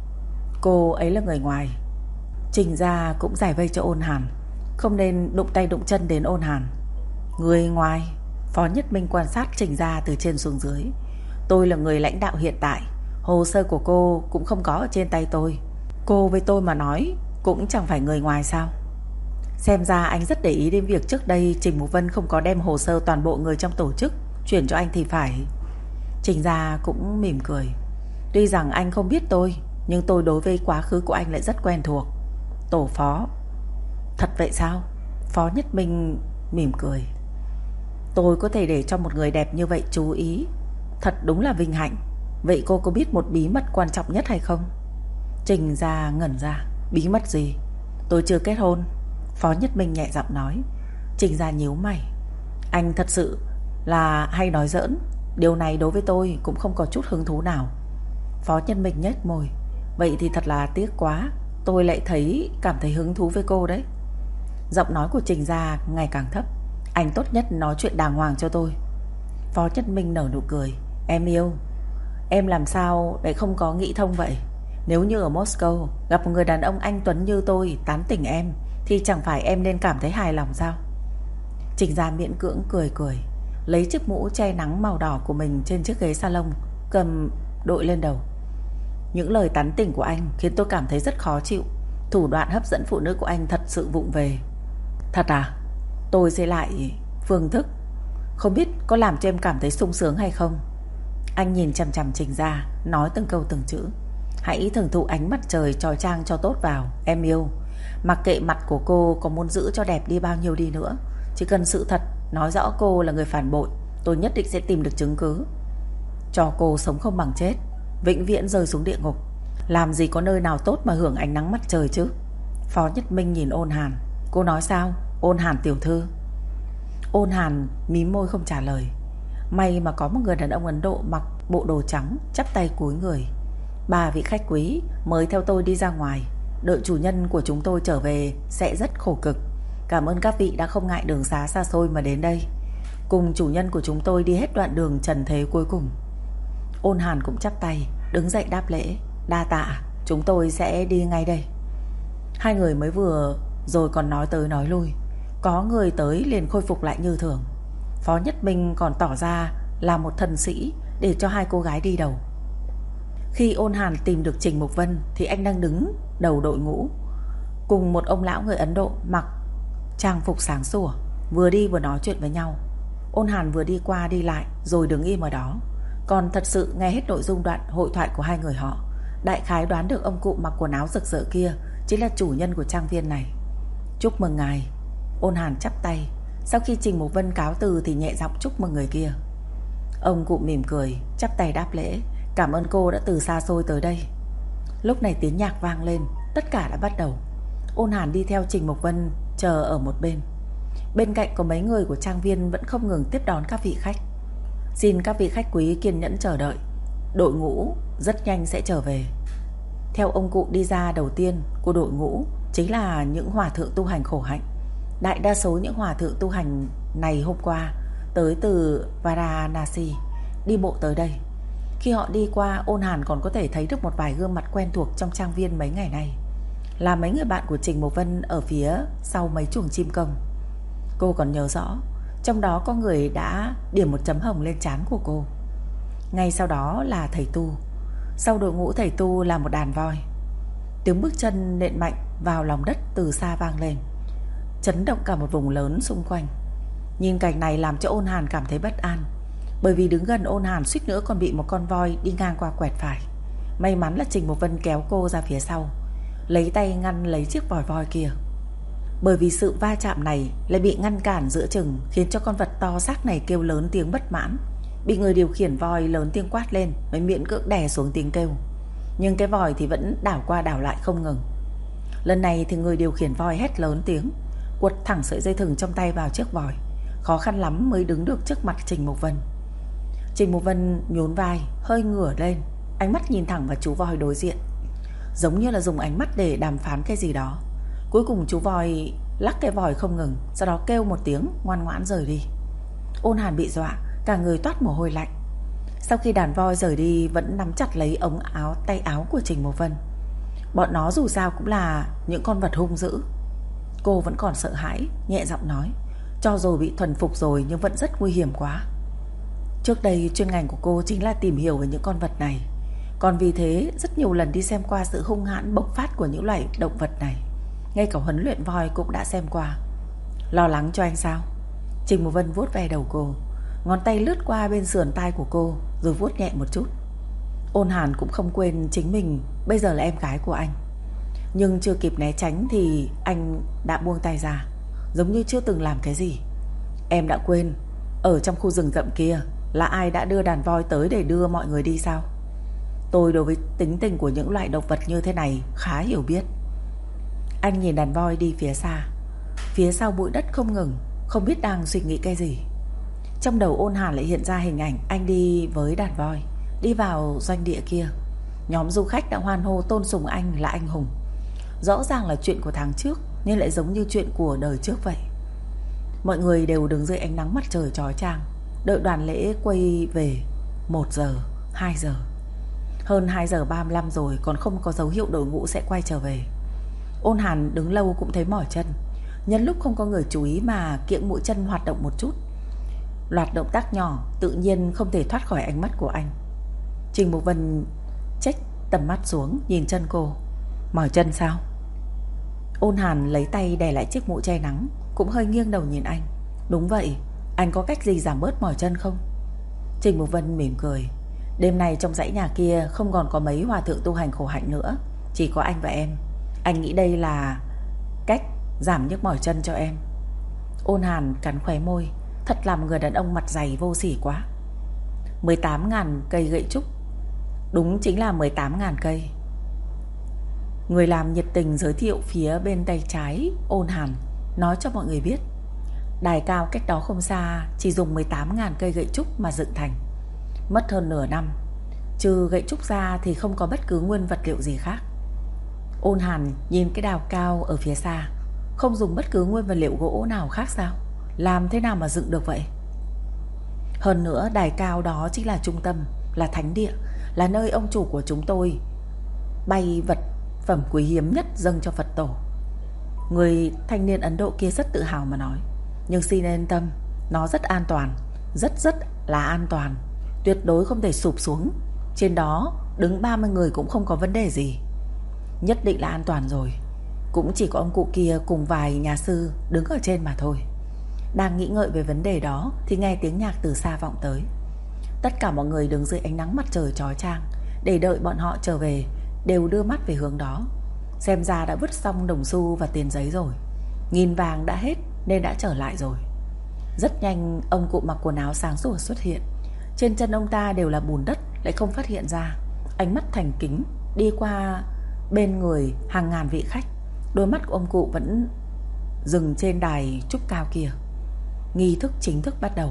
Speaker 1: Cô ấy là người ngoài. Trình Gia cũng giải vây cho Ôn Hàn, không nên đụng tay đụng chân đến Ôn Hàn. Người ngoài? Phó Nhất Minh quan sát Trình Gia từ trên xuống dưới. Tôi là người lãnh đạo hiện tại, hồ sơ của cô cũng không có ở trên tay tôi. Cô với tôi mà nói cũng chẳng phải người ngoài sao? Xem ra anh rất để ý đến việc trước đây Trình Mục Vân không có đem hồ sơ toàn bộ người trong tổ chức chuyển cho anh thì phải. Trình Gia cũng mỉm cười. Tuy rằng anh không biết tôi, nhưng tôi đối với quá khứ của anh lại rất quen thuộc. Tổ phó. Thật vậy sao? Phó Nhất Minh mỉm cười. Tôi có thể để cho một người đẹp như vậy chú ý, thật đúng là vinh hạnh. Vậy cô có biết một bí mật quan trọng nhất hay không? Trình Gia ngẩn ra. Bí mật gì? Tôi chưa kết hôn. Phó Nhất Minh nhẹ giọng nói. Trình Gia nhíu mày. Anh thật sự là hay nói giỡn. Điều này đối với tôi cũng không có chút hứng thú nào. Phó Nhất Minh nhếch môi. Vậy thì thật là tiếc quá. Tôi lại cảm thấy hứng thú với cô đấy. Giọng nói của Trình Gia ngày càng thấp. Anh tốt nhất nói chuyện đàng hoàng cho tôi. Phó Nhất Minh nở nụ cười. Em yêu, em làm sao lại không có nghĩ thông vậy? Nếu như ở Moscow gặp một người đàn ông anh tuấn như tôi tán tỉnh em, thì chẳng phải em nên cảm thấy hài lòng sao? Trình Gia miễn cưỡng cười cười, lấy chiếc mũ che nắng màu đỏ của mình trên chiếc ghế salon, cầm đội lên đầu. Những lời tán tỉnh của anh khiến tôi cảm thấy rất khó chịu. Thủ đoạn hấp dẫn phụ nữ của anh thật sự vụng về. Thật à? Tôi sẽ lại phương thức, không biết có làm cho em cảm thấy sung sướng hay không? Anh nhìn chằm chằm Trình Gia, nói từng câu từng chữ. Hãy thưởng thụ ánh mặt trời chói chang cho tốt vào, em yêu. Mặc kệ mặt của cô có muốn giữ cho đẹp đi bao nhiêu đi nữa, chỉ cần sự thật nói rõ cô là người phản bội, tôi nhất định sẽ tìm được chứng cứ. Cho cô sống không bằng chết, vĩnh viễn rơi xuống địa ngục. Làm gì có nơi nào tốt mà hưởng ánh nắng mặt trời chứ? Phó Nhất Minh nhìn Ôn Hàn. Cô nói sao, Ôn Hàn tiểu thư? Ôn Hàn mím môi không trả lời. May mà có một người đàn ông Ấn Độ mặc bộ đồ trắng, chắp tay cúi người. 3 vị khách quý mới theo tôi đi ra ngoài, đợi chủ nhân của chúng tôi trở về sẽ rất khổ cực. Cảm ơn các vị đã không ngại đường xá xa xôi mà đến đây, cùng chủ nhân của chúng tôi đi hết đoạn đường trần thế cuối cùng. Ôn Hàn cũng chắp tay, đứng dậy đáp lễ. Đa tạ, chúng tôi sẽ đi ngay đây. Hai người mới vừa rồi còn nói tới nói lui, có người tới liền khôi phục lại như thường. Phó Nhất Minh còn tỏ ra là một thần sĩ để cho hai cô gái đi đầu. Khi Ôn Hàn tìm được Trình Mục Vân thì anh đang đứng đầu đội ngũ, cùng một ông lão người Ấn Độ mặc trang phục sáng sủa, vừa đi vừa nói chuyện với nhau. Ôn Hàn vừa đi qua đi lại rồi đứng im ở đó, còn thật sự nghe hết nội dung đoạn hội thoại của hai người họ. Đại khái đoán được ông cụ mặc quần áo rực rỡ kia chính là chủ nhân của trang viên này. Chúc mừng ngài. Ôn Hàn chắp tay. Sau khi Trình Mục Vân cáo từ thì nhẹ giọng chúc mừng người kia. Ông cụ mỉm cười, chắp tay đáp lễ. Cảm ơn cô đã từ xa xôi tới đây. Lúc này tiếng nhạc vang lên, tất cả đã bắt đầu. Ôn Hàn đi theo Trình Mục Vân chờ ở một bên. Bên cạnh có mấy người của trang viên vẫn không ngừng tiếp đón các vị khách. Xin các vị khách quý kiên nhẫn chờ đợi, đội ngũ rất nhanh sẽ trở về. Theo ông cụ đi ra đầu tiên của đội ngũ chính là những hòa thượng tu hành khổ hạnh. Đại đa số những hòa thượng tu hành này hôm qua tới từ Varanasi, đi bộ tới đây. Khi họ đi qua, Ôn Hàn còn có thể thấy được một vài gương mặt quen thuộc trong trang viên mấy ngày nay, là mấy người bạn của Trình Mục Vân ở phía sau mấy chuồng chim công. Cô còn nhớ rõ, trong đó có người đã điểm một chấm hồng lên trán của cô. Ngay sau đó là thầy tu. Sau đội ngũ thầy tu là một đàn voi. Tiếng bước chân nện mạnh vào lòng đất từ xa vang lên, chấn động cả một vùng lớn xung quanh. Nhìn cảnh này làm cho Ôn Hàn cảm thấy bất an, bởi vì đứng gần Ôn Hàn suýt nữa còn bị một con voi đi ngang qua quẹt phải. May mắn là Trình Mục Vân kéo cô ra phía sau, lấy tay ngăn lấy chiếc vòi voi kia. Bởi vì sự va chạm này lại bị ngăn cản giữa chừng, khiến cho con vật to xác này kêu lớn tiếng bất mãn. Bị người điều khiển voi lớn tiếng quát lên mới miễn cưỡng đè xuống tiếng kêu. Nhưng cái vòi thì vẫn đảo qua đảo lại không ngừng. Lần này thì người điều khiển voi hét lớn tiếng, quật thẳng sợi dây thừng trong tay vào chiếc vòi. Khó khăn lắm mới đứng được trước mặt Trình Mục Vân. Trình Mục Vân nhún vai, hơi ngửa lên, ánh mắt nhìn thẳng vào chú voi đối diện, giống như là dùng ánh mắt để đàm phán cái gì đó. Cuối cùng chú voi lắc cái vòi không ngừng, sau đó kêu một tiếng ngoan ngoãn rời đi. Ôn Hàn bị dọa, cả người toát mồ hôi lạnh. Sau khi đàn voi rời đi, vẫn nắm chặt lấy ống áo tay áo của Trình Mục Vân. Bọn nó dù sao cũng là những con vật hung dữ. Cô vẫn còn sợ hãi, nhẹ giọng nói, cho dù bị thuần phục rồi nhưng vẫn rất nguy hiểm quá. Trước đây chuyên ngành của cô chính là tìm hiểu về những con vật này, còn vì thế rất nhiều lần đi xem qua sự hung hãn bộc phát của những loài động vật này. Ngay cả huấn luyện voi cũng đã xem qua. Lo lắng cho anh sao? Trình Mục Vân vuốt ve đầu cô, ngón tay lướt qua bên sườn tai của cô rồi vuốt nhẹ một chút. Ôn Hàn cũng không quên chính mình bây giờ là em gái của anh, nhưng chưa kịp né tránh thì anh đã buông tay ra, giống như chưa từng làm cái gì. Em đã quên ở trong khu rừng rậm kia là ai đã đưa đàn voi tới để đưa mọi người đi sao? Tôi đối với tính tình của những loại động vật như thế này khá hiểu biết. Anh nhìn đàn voi đi phía xa, phía sau bụi đất không ngừng, không biết đang suy nghĩ cái gì. Trong đầu Ôn Hàn lại hiện ra hình ảnh anh đi với đàn voi, đi vào doanh địa kia. Nhóm du khách đã hoan hô tôn sùng anh là anh hùng. Rõ ràng là chuyện của tháng trước, nhưng lại giống như chuyện của đời trước vậy. Mọi người đều đứng dưới ánh nắng mặt trời chói chang, đợi đoàn lễ quay về. 1 giờ, 2 giờ. Hơn 2 giờ 35 rồi còn không có dấu hiệu đội ngũ sẽ quay trở về. Ôn Hàn đứng lâu cũng thấy mỏi chân. Nhân lúc không có người chú ý mà kiễng mũi chân hoạt động một chút. Loạt động tác nhỏ tự nhiên không thể thoát khỏi ánh mắt của anh. Trình Mục Vân chếch tầm mắt xuống nhìn chân cô. Mỏi chân sao? Ôn Hàn lấy tay đè lại chiếc mũ che nắng, cũng hơi nghiêng đầu nhìn anh. Đúng vậy, anh có cách gì giảm bớt mỏi chân không? Trình Mục Vân mỉm cười. Đêm nay trong dãy nhà kia không còn có mấy hòa thượng tu hành khổ hạnh nữa, chỉ có anh và em. Anh nghĩ đây là cách giảm nhức mỏi chân cho em. Ôn Hàn cắn khóe môi. Thật là một người đàn ông mặt dày vô sỉ quá. 18.000 cây gậy trúc. Đúng chính là 18.000 cây. Người làm nhiệt tình giới thiệu phía bên tay trái Ôn Hàn, nói cho mọi người biết đài cao cách đó không xa chỉ dùng 18.000 cây gậy trúc mà dựng thành. Mất hơn nửa năm. Trừ gậy trúc ra thì không có bất cứ nguyên vật liệu gì khác. Ôn Hàn nhìn cái đào cao ở phía xa. Không dùng bất cứ nguyên vật liệu gỗ nào khác sao? Làm thế nào mà dựng được vậy? Hơn nữa đài cao đó chính là trung tâm, là thánh địa, là nơi ông chủ của chúng tôi bày vật phẩm quý hiếm nhất dâng cho Phật tổ. Người thanh niên Ấn Độ kia rất tự hào mà nói. Nhưng xin yên tâm, nó rất an toàn. Rất là an toàn. Tuyệt đối không thể sụp xuống. Trên đó đứng 30 người cũng không có vấn đề gì. Nhất định là an toàn rồi. Cũng chỉ có ông cụ kia cùng vài nhà sư đứng ở trên mà thôi. Đang nghĩ ngợi về vấn đề đó thì nghe tiếng nhạc từ xa vọng tới. Tất cả mọi người đứng dưới ánh nắng mặt trời chói chang, để đợi bọn họ trở về đều đưa mắt về hướng đó. Xem ra đã vứt xong đồng xu và tiền giấy rồi. Nghìn vàng đã hết nên đã trở lại rồi. Rất nhanh ông cụ mặc quần áo sáng sủa xuất hiện. Trên chân ông ta đều là bùn đất, lại không phát hiện ra. Ánh mắt thành kính đi qua bên người hàng ngàn vị khách. Đôi mắt của ông cụ vẫn dừng trên đài trúc cao kia. Nghi thức chính thức bắt đầu.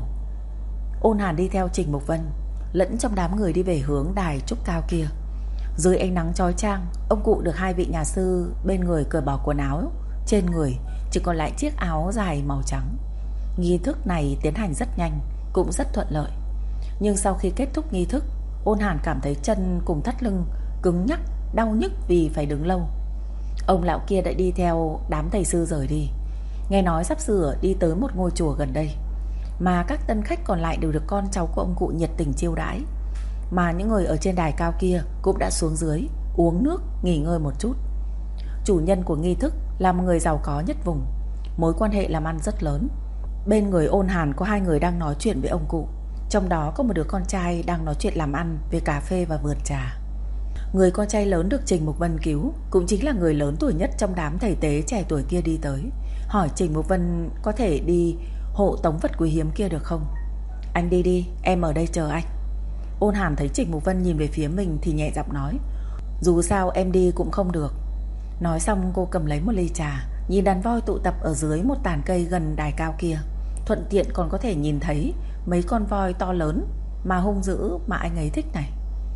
Speaker 1: Ôn Hàn đi theo Trình Mục Vân lẫn trong đám người đi về hướng đài trúc cao kia. Dưới ánh nắng chói chang, ông cụ được hai vị nhà sư bên người cởi bỏ quần áo trên người, chỉ còn lại chiếc áo dài màu trắng. Nghi thức này tiến hành rất nhanh, cũng rất thuận lợi. Nhưng sau khi kết thúc nghi thức, Ôn Hàn cảm thấy chân cùng thắt lưng cứng nhắc, đau nhức vì phải đứng lâu. Ông lão kia đã đi theo đám thầy sư rời đi. Nghe nói sắp sửa đi tới một ngôi chùa gần đây. Mà các tân khách còn lại đều được con cháu của ông cụ nhiệt tình chiêu đãi. Mà những người ở trên đài cao kia cũng đã xuống dưới uống nước, nghỉ ngơi một chút. Chủ nhân của nghi thức là một người giàu có nhất vùng, mối quan hệ làm ăn rất lớn. Bên người Ôn Hàn có hai người đang nói chuyện với ông cụ. Trong đó có một đứa con trai đang nói chuyện làm ăn về cà phê và vườn trà. Người con trai lớn được Trình Mục Vân cứu cũng chính là người lớn tuổi nhất trong đám thầy tế trẻ tuổi kia đi tới, hỏi Trình Mục Vân có thể đi hộ tống vật quý hiếm kia được không. Anh đi đi, em ở đây chờ anh. Ôn Hàn thấy Trình Mục Vân nhìn về phía mình thì nhẹ giọng nói, dù sao em đi cũng không được. Nói xong cô cầm lấy một ly trà, nhìn đàn voi tụ tập ở dưới một tàn cây gần đài cao kia. Thuận tiện còn có thể nhìn thấy mấy con voi to lớn mà hung dữ mà anh ấy thích này.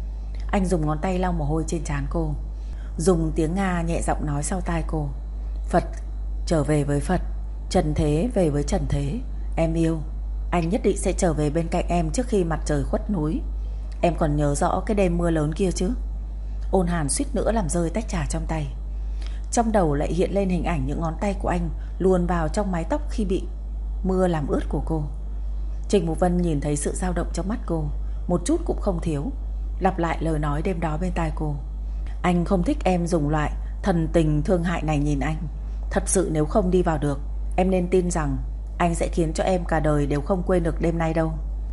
Speaker 1: Anh dùng ngón tay lau mồ hôi trên trán cô, dùng tiếng Nga nhẹ giọng nói sau tai cô, Phật trở về với Phật, trần thế về với trần thế. Em yêu, anh nhất định sẽ trở về bên cạnh em trước khi mặt trời khuất núi. Em còn nhớ rõ cái đêm mưa lớn kia chứ? Ôn Hàn suýt nữa làm rơi tách trà trong tay. Trong đầu lại hiện lên hình ảnh những ngón tay của anh luồn vào trong mái tóc khi bị mưa làm ướt của cô. Trình Mục Vân nhìn thấy sự dao động trong mắt cô, một chút cũng không thiếu, lặp lại lời nói đêm đó bên tai cô. Anh không thích em dùng loại thần tình thương hại này nhìn anh. Thật sự nếu không đi vào được, em nên tin rằng anh sẽ khiến cho em cả đời đều không quên được đêm nay đâu.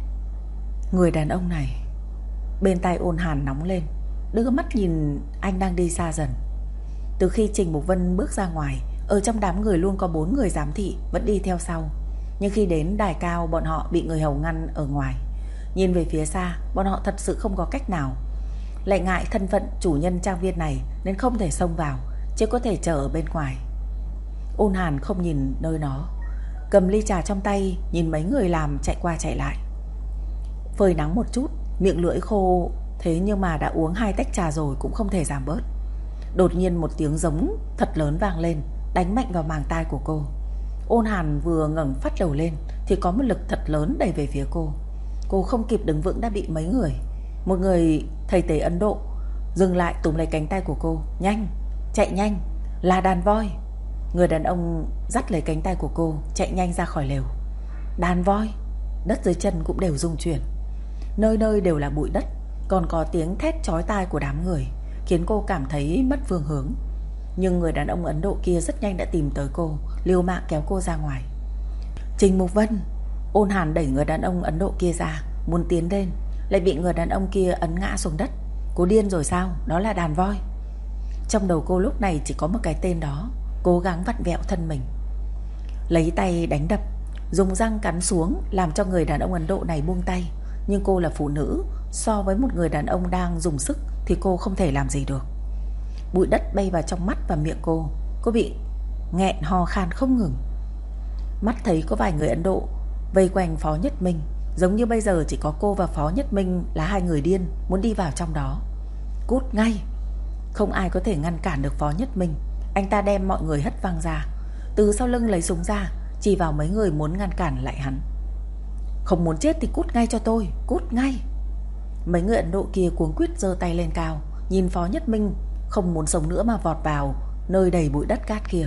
Speaker 1: Người đàn ông này. Bên tai Ôn Hàn nóng lên, đưa mắt nhìn anh đang đi xa dần. Từ khi Trình Mục Vân bước ra ngoài, ở trong đám người luôn có 4 người giám thị vẫn đi theo sau. Nhưng khi đến đài cao, bọn họ bị người hầu ngăn ở ngoài. Nhìn về phía xa, bọn họ thật sự không có cách nào. Lại ngại thân phận chủ nhân trang viên này nên không thể xông vào, chỉ có thể chờ ở bên ngoài. Ôn Hàn không nhìn nơi nó, cầm ly trà trong tay, nhìn mấy người làm chạy qua chạy lại. Phơi nắng một chút, miệng lưỡi khô, thế nhưng mà đã uống 2 tách trà rồi cũng không thể giảm bớt. Đột nhiên một tiếng giống thật lớn vang lên, đánh mạnh vào màng tai của cô. Ôn Hàn vừa ngẩng phát đầu lên thì có một lực thật lớn đẩy về phía cô. Cô không kịp đứng vững đã bị mấy người, một người thầy tế Ấn Độ dừng lại túm lấy cánh tay của cô. Nhanh, chạy nhanh, là đàn voi. Người đàn ông dắt lấy cánh tay của cô, chạy nhanh ra khỏi lều. Đàn voi. Đất dưới chân cũng đều rung chuyển. Nơi nơi đều là bụi đất, còn có tiếng thét chói tai của đám người, khiến cô cảm thấy mất phương hướng. Nhưng người đàn ông Ấn Độ kia rất nhanh đã tìm tới cô, liều mạng kéo cô ra ngoài. Trình Mục Vân. Ôn Hàn đẩy người đàn ông Ấn Độ kia ra, muốn tiến lên, lại bị người đàn ông kia ấn ngã xuống đất. Cô điên rồi sao? Đó là đàn voi. Trong đầu cô lúc này chỉ có một cái tên đó. Cố gắng vặn vẹo thân mình, lấy tay đánh đập, dùng răng cắn xuống, làm cho người đàn ông Ấn Độ này buông tay. Nhưng cô là phụ nữ, so với một người đàn ông đang dùng sức thì cô không thể làm gì được. Bụi đất bay vào trong mắt và miệng cô bị nghẹn ho khan không ngừng. Mắt thấy có vài người Ấn Độ vây quanh Phó Nhất Minh, giống như bây giờ chỉ có cô và Phó Nhất Minh là hai người điên muốn đi vào trong đó. Cút ngay. Không ai có thể ngăn cản được Phó Nhất Minh. Anh ta đem mọi người hất văng ra, từ sau lưng lấy súng ra, chỉ vào mấy người muốn ngăn cản lại hắn. Không muốn chết thì cút ngay cho tôi, cút ngay. Mấy người Ấn Độ kia cuống quýt giơ tay lên cao, nhìn Phó Nhất Minh không muốn sống nữa mà vọt vào nơi đầy bụi đất cát kia.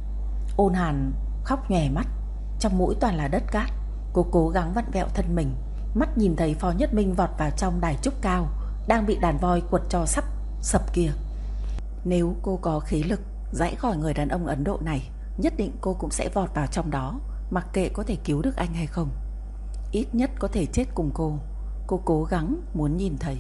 Speaker 1: Ôn Hàn khóc nhòe mắt, trong mũi toàn là đất cát. Cô cố gắng vặn vẹo thân mình, mắt nhìn thấy Phó Nhất Minh vọt vào trong đài trúc cao đang bị đàn voi quật cho sắp sập kia. Nếu cô có khí lực giãy khỏi người đàn ông Ấn Độ này, nhất định cô cũng sẽ vọt vào trong đó, mặc kệ có thể cứu được anh hay không. Ít nhất có thể chết cùng cô. Cô cố gắng muốn nhìn thấy.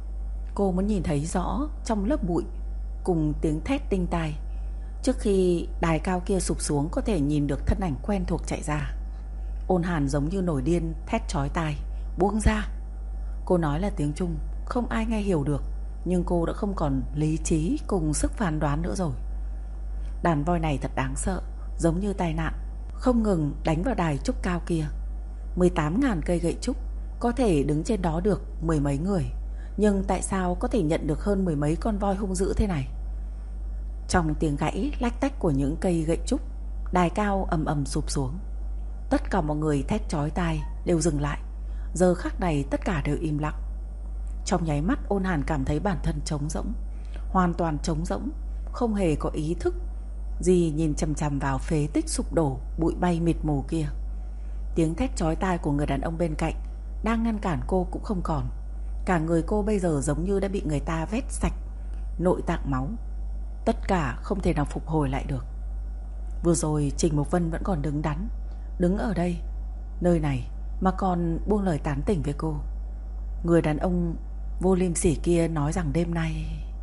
Speaker 1: Cô muốn nhìn thấy rõ trong lớp bụi cùng tiếng thét tinh tai. Trước khi đài cao kia sụp xuống, có thể nhìn được thân ảnh quen thuộc chạy ra. Ôn Hàn giống như nổi điên thét chói tai. Buông ra. Cô nói là tiếng Trung, không ai nghe hiểu được, nhưng cô đã không còn lý trí cùng sức phán đoán nữa rồi. Đàn voi này thật đáng sợ, giống như tai nạn, không ngừng đánh vào đài trúc cao kia. 18.000 cây gậy trúc, có thể đứng trên đó được mười mấy người, nhưng tại sao có thể nhận được hơn mười mấy con voi hung dữ thế này? Trong tiếng gãy lách tách của những cây gậy trúc, đài cao ầm ầm sụp xuống. Tất cả mọi người thét chói tai đều dừng lại. Giờ khắc này tất cả đều im lặng. Trong nháy mắt Ôn Hàn cảm thấy bản thân trống rỗng, hoàn toàn trống rỗng, không hề có ý thức gì, nhìn chằm chằm vào phế tích sụp đổ, bụi bay mịt mù kia. Tiếng thét chói tai của người đàn ông bên cạnh đang ngăn cản cô cũng không còn. Cả người cô bây giờ giống như đã bị người ta vét sạch nội tạng máu, tất cả không thể nào phục hồi lại được. Vừa rồi Trình Mục Vân vẫn còn đứng đắn, đứng ở đây, nơi này mà còn buông lời tán tỉnh với cô. Người đàn ông vô liêm sỉ kia nói rằng đêm nay...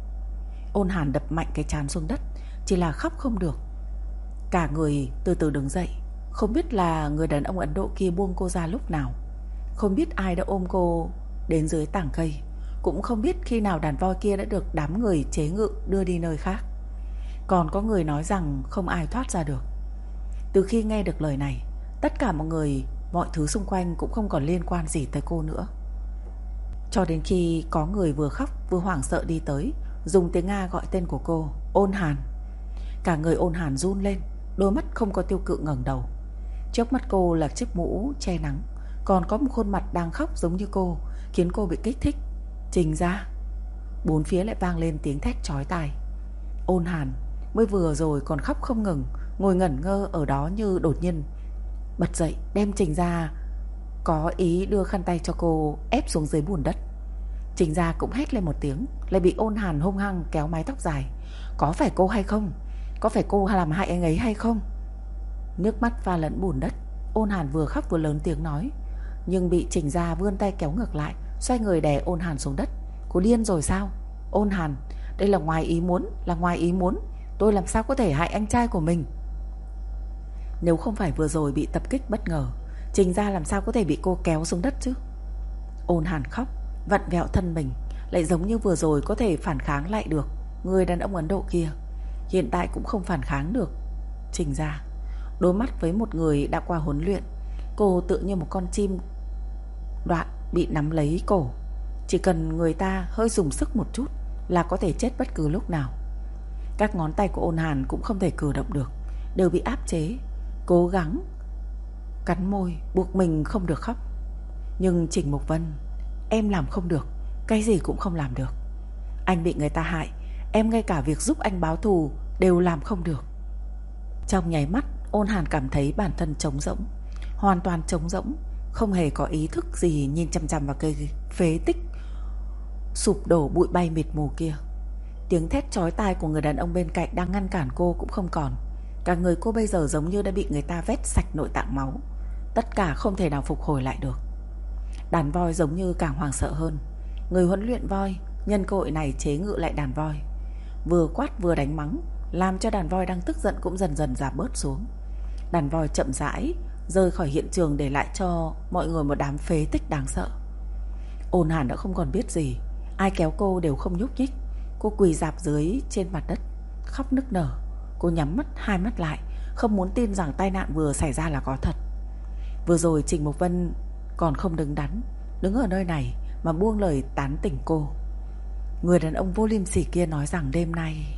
Speaker 1: Ôn Hàn đập mạnh cái trán xuống đất, chỉ là khóc không được. Cả người từ từ đứng dậy. Không biết là người đàn ông Ấn Độ kia buông cô ra lúc nào, không biết ai đã ôm cô đến dưới tảng cây, cũng không biết khi nào đàn voi kia đã được đám người chế ngự đưa đi nơi khác. Còn có người nói rằng không ai thoát ra được. Từ khi nghe được lời này, tất cả mọi người, mọi thứ xung quanh cũng không còn liên quan gì tới cô nữa. Cho đến khi có người vừa khóc vừa hoảng sợ đi tới, dùng tiếng Nga gọi tên của cô, Ôn Hàn. Cả người Ôn Hàn run lên, đôi mắt không có tiêu cự ngẩng đầu. Trước mắt cô là chiếc mũ che nắng, còn có một khuôn mặt đang khóc giống như cô, khiến cô bị kích thích. Trình ra. Bốn phía lại vang lên tiếng thét chói tai. Ôn Hàn mới vừa rồi còn khóc không ngừng, ngồi ngẩn ngơ ở đó như đột nhiên bật dậy, đem Trình ra, có ý đưa khăn tay cho cô ép xuống dưới bùn đất. Trình ra cũng hét lên một tiếng, lại bị Ôn Hàn hung hăng kéo mái tóc dài. Có phải cô hay không? Có phải cô làm hại anh ấy hay không? Nước mắt pha lẫn bùn đất, Ôn Hàn vừa khóc vừa lớn tiếng nói, nhưng bị Trình ra vươn tay kéo ngược lại, xoay người đè Ôn Hàn xuống đất. Cô điên rồi sao? Ôn Hàn, đây là ngoài ý muốn, là ngoài ý muốn. Tôi làm sao có thể hại anh trai của mình? Nếu không phải vừa rồi bị tập kích bất ngờ, Trình ra làm sao có thể bị cô kéo xuống đất chứ? Ôn Hàn khóc, vặn vẹo thân mình, lại giống như vừa rồi có thể phản kháng lại được người đàn ông Ấn Độ kia, hiện tại cũng không phản kháng được. Trình ra đối mắt với một người đã qua huấn luyện, cô tựa như một con chim đoạn bị nắm lấy cổ, chỉ cần người ta hơi dùng sức một chút là có thể chết bất cứ lúc nào. Các ngón tay của Ôn Hàn cũng không thể cử động được, đều bị áp chế, cố gắng cắn môi buộc mình không được khóc. Nhưng Trình Mục Vân, em làm không được, cái gì cũng không làm được. Anh bị người ta hại, em ngay cả việc giúp anh báo thù đều làm không được. Trong nháy mắt, Ôn Hàn cảm thấy bản thân trống rỗng, hoàn toàn trống rỗng, không hề có ý thức gì, nhìn chằm chằm vào cây phế tích sụp đổ bụi bay mịt mù kia. Tiếng thét chói tai của người đàn ông bên cạnh đang ngăn cản cô cũng không còn. Cả người cô bây giờ giống như đã bị người ta vét sạch nội tạng máu, tất cả không thể nào phục hồi lại được. Đàn voi giống như càng hoảng sợ hơn. Người huấn luyện voi nhân cơ hội này chế ngự lại đàn voi, vừa quát vừa đánh mắng, làm cho đàn voi đang tức giận cũng dần dần giảm bớt xuống. Đàn voi chậm rãi rời khỏi hiện trường, để lại cho mọi người một đám phế tích đáng sợ. Ôn Hàn đã không còn biết gì, ai kéo cô đều không nhúc nhích. Cô quỳ rạp dưới trên mặt đất, khóc nức nở. Cô nhắm mắt, hai mắt lại, không muốn tin rằng tai nạn vừa xảy ra là có thật. Vừa rồi Trình Mục Vân còn không đứng đắn, đứng ở nơi này mà buông lời tán tỉnh cô. Người đàn ông vô liêm sỉ kia nói rằng đêm nay,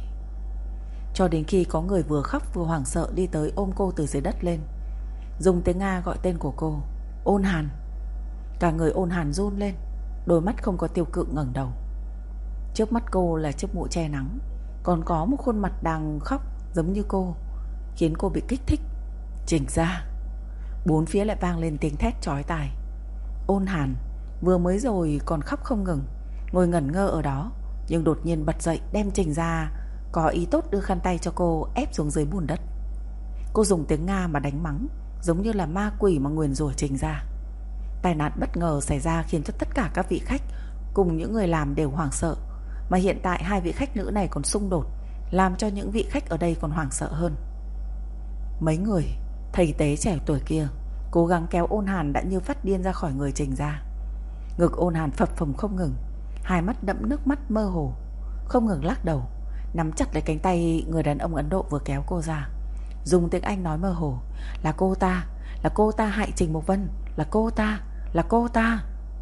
Speaker 1: cho đến khi có người vừa khóc vừa hoảng sợ đi tới ôm cô từ dưới đất lên, dùng tiếng Nga gọi tên của cô. Ôn Hàn. Cả người Ôn Hàn run lên, đôi mắt không có tiêu cự ngẩng đầu. Trước mắt cô là chiếc mũ che nắng, còn có một khuôn mặt đang khóc giống như cô, khiến cô bị kích thích. Trình ra. Bốn phía lại vang lên tiếng thét chói tai. Ôn Hàn vừa mới rồi còn khóc không ngừng, ngồi ngẩn ngơ ở đó, nhưng đột nhiên bật dậy, đem Trình ra, có ý tốt đưa khăn tay cho cô ép xuống dưới bùn đất. Cô dùng tiếng Nga mà đánh mắng, giống như là ma quỷ mà nguyền rủa Trình ra. Tai nạn bất ngờ xảy ra khiến cho tất cả các vị khách cùng những người làm đều hoảng sợ, mà hiện tại hai vị khách nữ này còn xung đột, làm cho những vị khách ở đây còn hoảng sợ hơn. Mấy người thầy tế trẻ tuổi kia cố gắng kéo Ôn Hàn đã như phát điên ra khỏi người Trình ra. Ngực Ôn Hàn phập phồng không ngừng, hai mắt đẫm nước mắt mơ hồ, không ngừng lắc đầu, nắm chặt lấy cánh tay người đàn ông Ấn Độ vừa kéo cô ra, dùng tiếng Anh nói mơ hồ: là cô ta hại Trình Mục Vân, là cô ta.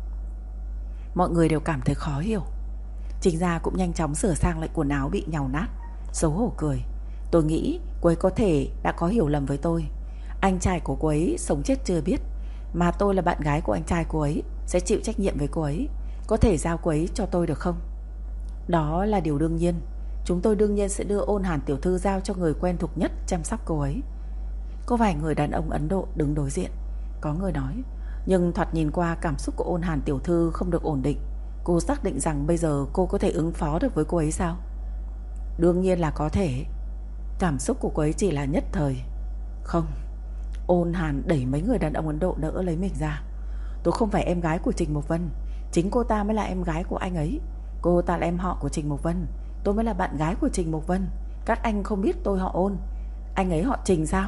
Speaker 1: Mọi người đều cảm thấy khó hiểu. Trình Gia cũng nhanh chóng sửa sang lại quần áo bị nhàu nát, xấu hổ cười. Tôi nghĩ cô ấy có thể đã có hiểu lầm với tôi. Anh trai của cô ấy sống chết chưa biết, mà tôi là bạn gái của anh trai cô ấy, sẽ chịu trách nhiệm với cô ấy. Có thể giao cô ấy cho tôi được không? Đó là điều đương nhiên. Chúng tôi đương nhiên sẽ đưa Ôn Hàn tiểu thư giao cho người quen thuộc nhất chăm sóc cô ấy. Có vài người đàn ông Ấn Độ đứng đối diện. Có người nói, nhưng thoạt nhìn qua cảm xúc của Ôn Hàn tiểu thư không được ổn định. Cô xác định rằng bây giờ cô có thể ứng phó được với cô ấy sao? Đương nhiên là có thể. Cảm xúc của cô ấy chỉ là nhất thời. Không. Ôn Hàn đẩy mấy người đàn ông Ấn Độ đỡ lấy mình ra. Tôi không phải em gái của Trình Mục Vân, chính cô ta mới là em gái của anh ấy. Cô ta là em họ của Trình Mục Vân, tôi mới là bạn gái của Trình Mục Vân. Các anh không biết tôi họ Ôn, anh ấy họ Trình sao?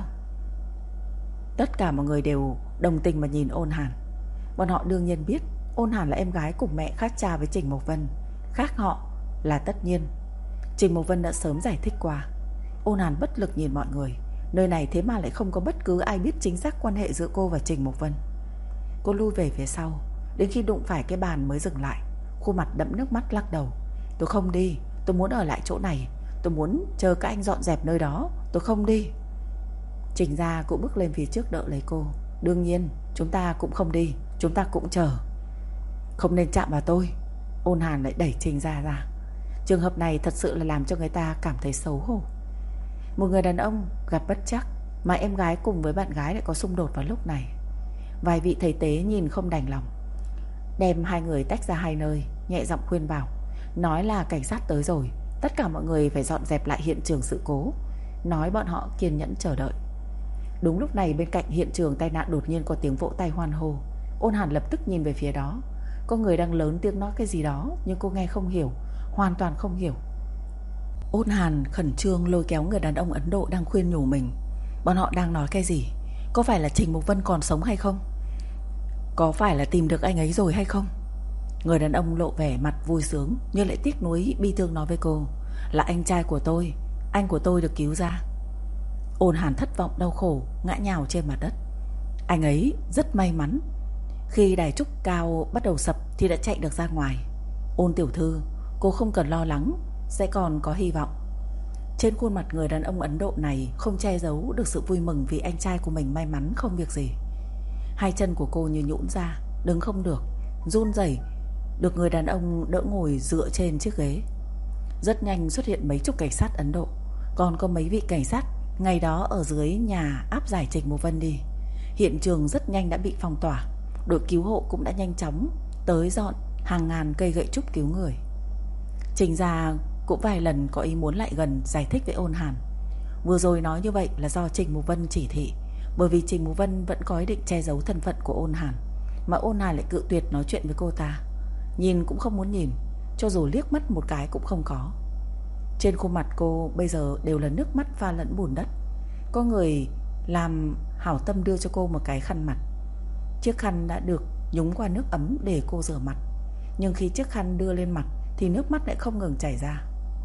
Speaker 1: Tất cả mọi người đều đồng tình mà nhìn Ôn Hàn. Bọn họ đương nhiên biết Ôn Hàn là em gái cùng mẹ khác cha với Trình Mục Vân, khác họ là tất nhiên. Trình Mục Vân đã sớm giải thích qua. Ôn Hàn bất lực nhìn mọi người. Nơi này thế mà lại không có bất cứ ai biết chính xác quan hệ giữa cô và Trình Mục Vân. Cô lui về phía sau, đến khi đụng phải cái bàn mới dừng lại, khuôn mặt đẫm nước mắt lắc đầu. Tôi không đi, tôi muốn ở lại chỗ này, tôi muốn chờ các anh dọn dẹp nơi đó, tôi không đi. Trình Gia cũng bước lên phía trước đỡ lấy cô. Đương nhiên chúng ta cũng không đi, chúng ta cũng chờ. Không nên chạm vào tôi. Ôn Hàn lại đẩy Trình Gia ra. Trường hợp này thật sự là làm cho người ta cảm thấy xấu hổ. Một người đàn ông gặp bất trắc, mà em gái cùng với bạn gái lại có xung đột vào lúc này. Vài vị thầy tế nhìn không đành lòng, đem hai người tách ra hai nơi, nhẹ giọng khuyên bảo, nói là cảnh sát tới rồi, tất cả mọi người phải dọn dẹp lại hiện trường sự cố, nói bọn họ kiên nhẫn chờ đợi. Đúng lúc này bên cạnh hiện trường tai nạn đột nhiên có tiếng vỗ tay hoan hô. Ôn Hàn lập tức nhìn về phía đó. Có người đang lớn tiếng nói cái gì đó, nhưng cô nghe không hiểu, hoàn toàn không hiểu. Ôn Hàn khẩn trương lôi kéo người đàn ông Ấn Độ đang khuyên nhủ mình. Bọn họ đang nói cái gì? Có phải là Trình Mục Vân còn sống hay không? Có phải là tìm được anh ấy rồi hay không? Người đàn ông lộ vẻ mặt vui sướng, nhưng lại tiếc nuối bi thương nói với cô, là anh trai của tôi, anh của tôi được cứu ra. Ôn Hàn thất vọng đau khổ, ngã nhào trên mặt đất. Anh ấy rất may mắn, khi đài trúc cao bắt đầu sập thì đã chạy được ra ngoài. Ôn tiểu thư, cô không cần lo lắng, sẽ còn có hy vọng. Trên khuôn mặt người đàn ông Ấn Độ này không che giấu được sự vui mừng vì anh trai của mình may mắn không việc gì. Hai chân của cô như nhũn ra, đứng không được, run rẩy, được người đàn ông đỡ ngồi dựa trên chiếc ghế. Rất nhanh xuất hiện mấy chục cảnh sát Ấn Độ, còn có mấy vị cảnh sát ngày đó ở dưới nhà áp giải Trình Mục Vân đi. Hiện trường rất nhanh đã bị phong tỏa. Đội cứu hộ cũng đã nhanh chóng tới dọn hàng ngàn cây gậy trúc cứu người. Trình gia cũng vài lần có ý muốn lại gần giải thích với Ôn Hàn. Vừa rồi nói như vậy là do Trình Mục Vân chỉ thị, bởi vì Trình Mục Vân vẫn có ý định che giấu thân phận của Ôn Hàn, mà Ôn Hàn lại cự tuyệt nói chuyện với cô ta. Nhìn cũng không muốn nhìn, cho dù liếc mắt một cái cũng không có. Trên khuôn mặt cô bây giờ đều là nước mắt pha lẫn bùn đất. Có người làm hảo tâm đưa cho cô một cái khăn mặt. Chiếc khăn đã được nhúng qua nước ấm để cô rửa mặt, nhưng khi chiếc khăn đưa lên mặt thì nước mắt lại không ngừng chảy ra.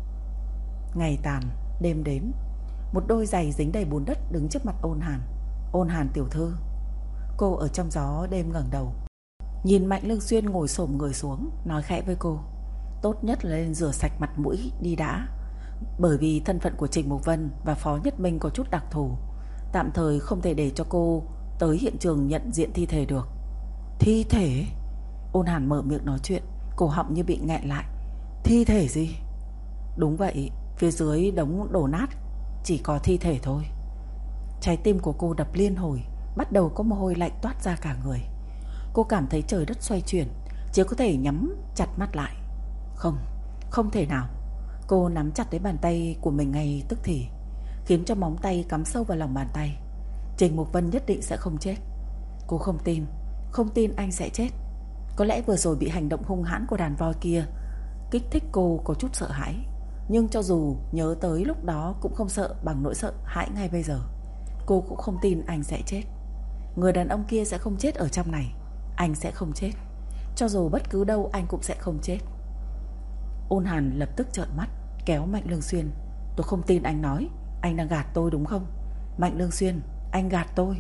Speaker 1: Ngày tàn, đêm đến. Một đôi giày dính đầy bùn đất đứng trước mặt Ôn Hàn. Ôn Hàn tiểu thư. Cô ở trong gió đêm ngẩng đầu, nhìn Mạnh Lương Xuyên ngồi xổm người xuống, nói khẽ với cô, tốt nhất là lên rửa sạch mặt mũi đi đã. Bởi vì thân phận của Trình Mục Vân và Phó Nhất Minh có chút đặc thù, tạm thời không thể để cho cô tới hiện trường nhận diện thi thể được. Thi thể? Ôn Hàn mở miệng nói chuyện, cổ họng như bị nghẹn lại. Thi thể gì? Đúng vậy, phía dưới đống đổ nát chỉ có thi thể thôi. Trái tim của cô đập liên hồi, bắt đầu có mồ hôi lạnh toát ra cả người. Cô cảm thấy trời đất xoay chuyển, chỉ có thể nhắm chặt mắt lại. Không, không thể nào. Cô nắm chặt lấy bàn tay của mình ngay tức thì, khiến cho móng tay cắm sâu vào lòng bàn tay. Trình Mục Vân nhất định sẽ không chết. Cô không tin, không tin anh sẽ chết. Có lẽ vừa rồi bị hành động hung hãn của đàn voi kia kích thích cô có chút sợ hãi, nhưng cho dù nhớ tới lúc đó cũng không sợ bằng nỗi sợ hãi ngay bây giờ. Cô cũng không tin anh sẽ chết. Người đàn ông kia sẽ không chết ở trong này. Anh sẽ không chết. Cho dù bất cứ đâu anh cũng sẽ không chết. Ôn Hàn lập tức trợn mắt, kéo Mạnh Lương Xuyên. Tôi không tin anh nói. Anh đang gạt tôi đúng không? Mạnh Lương Xuyên, anh gạt tôi.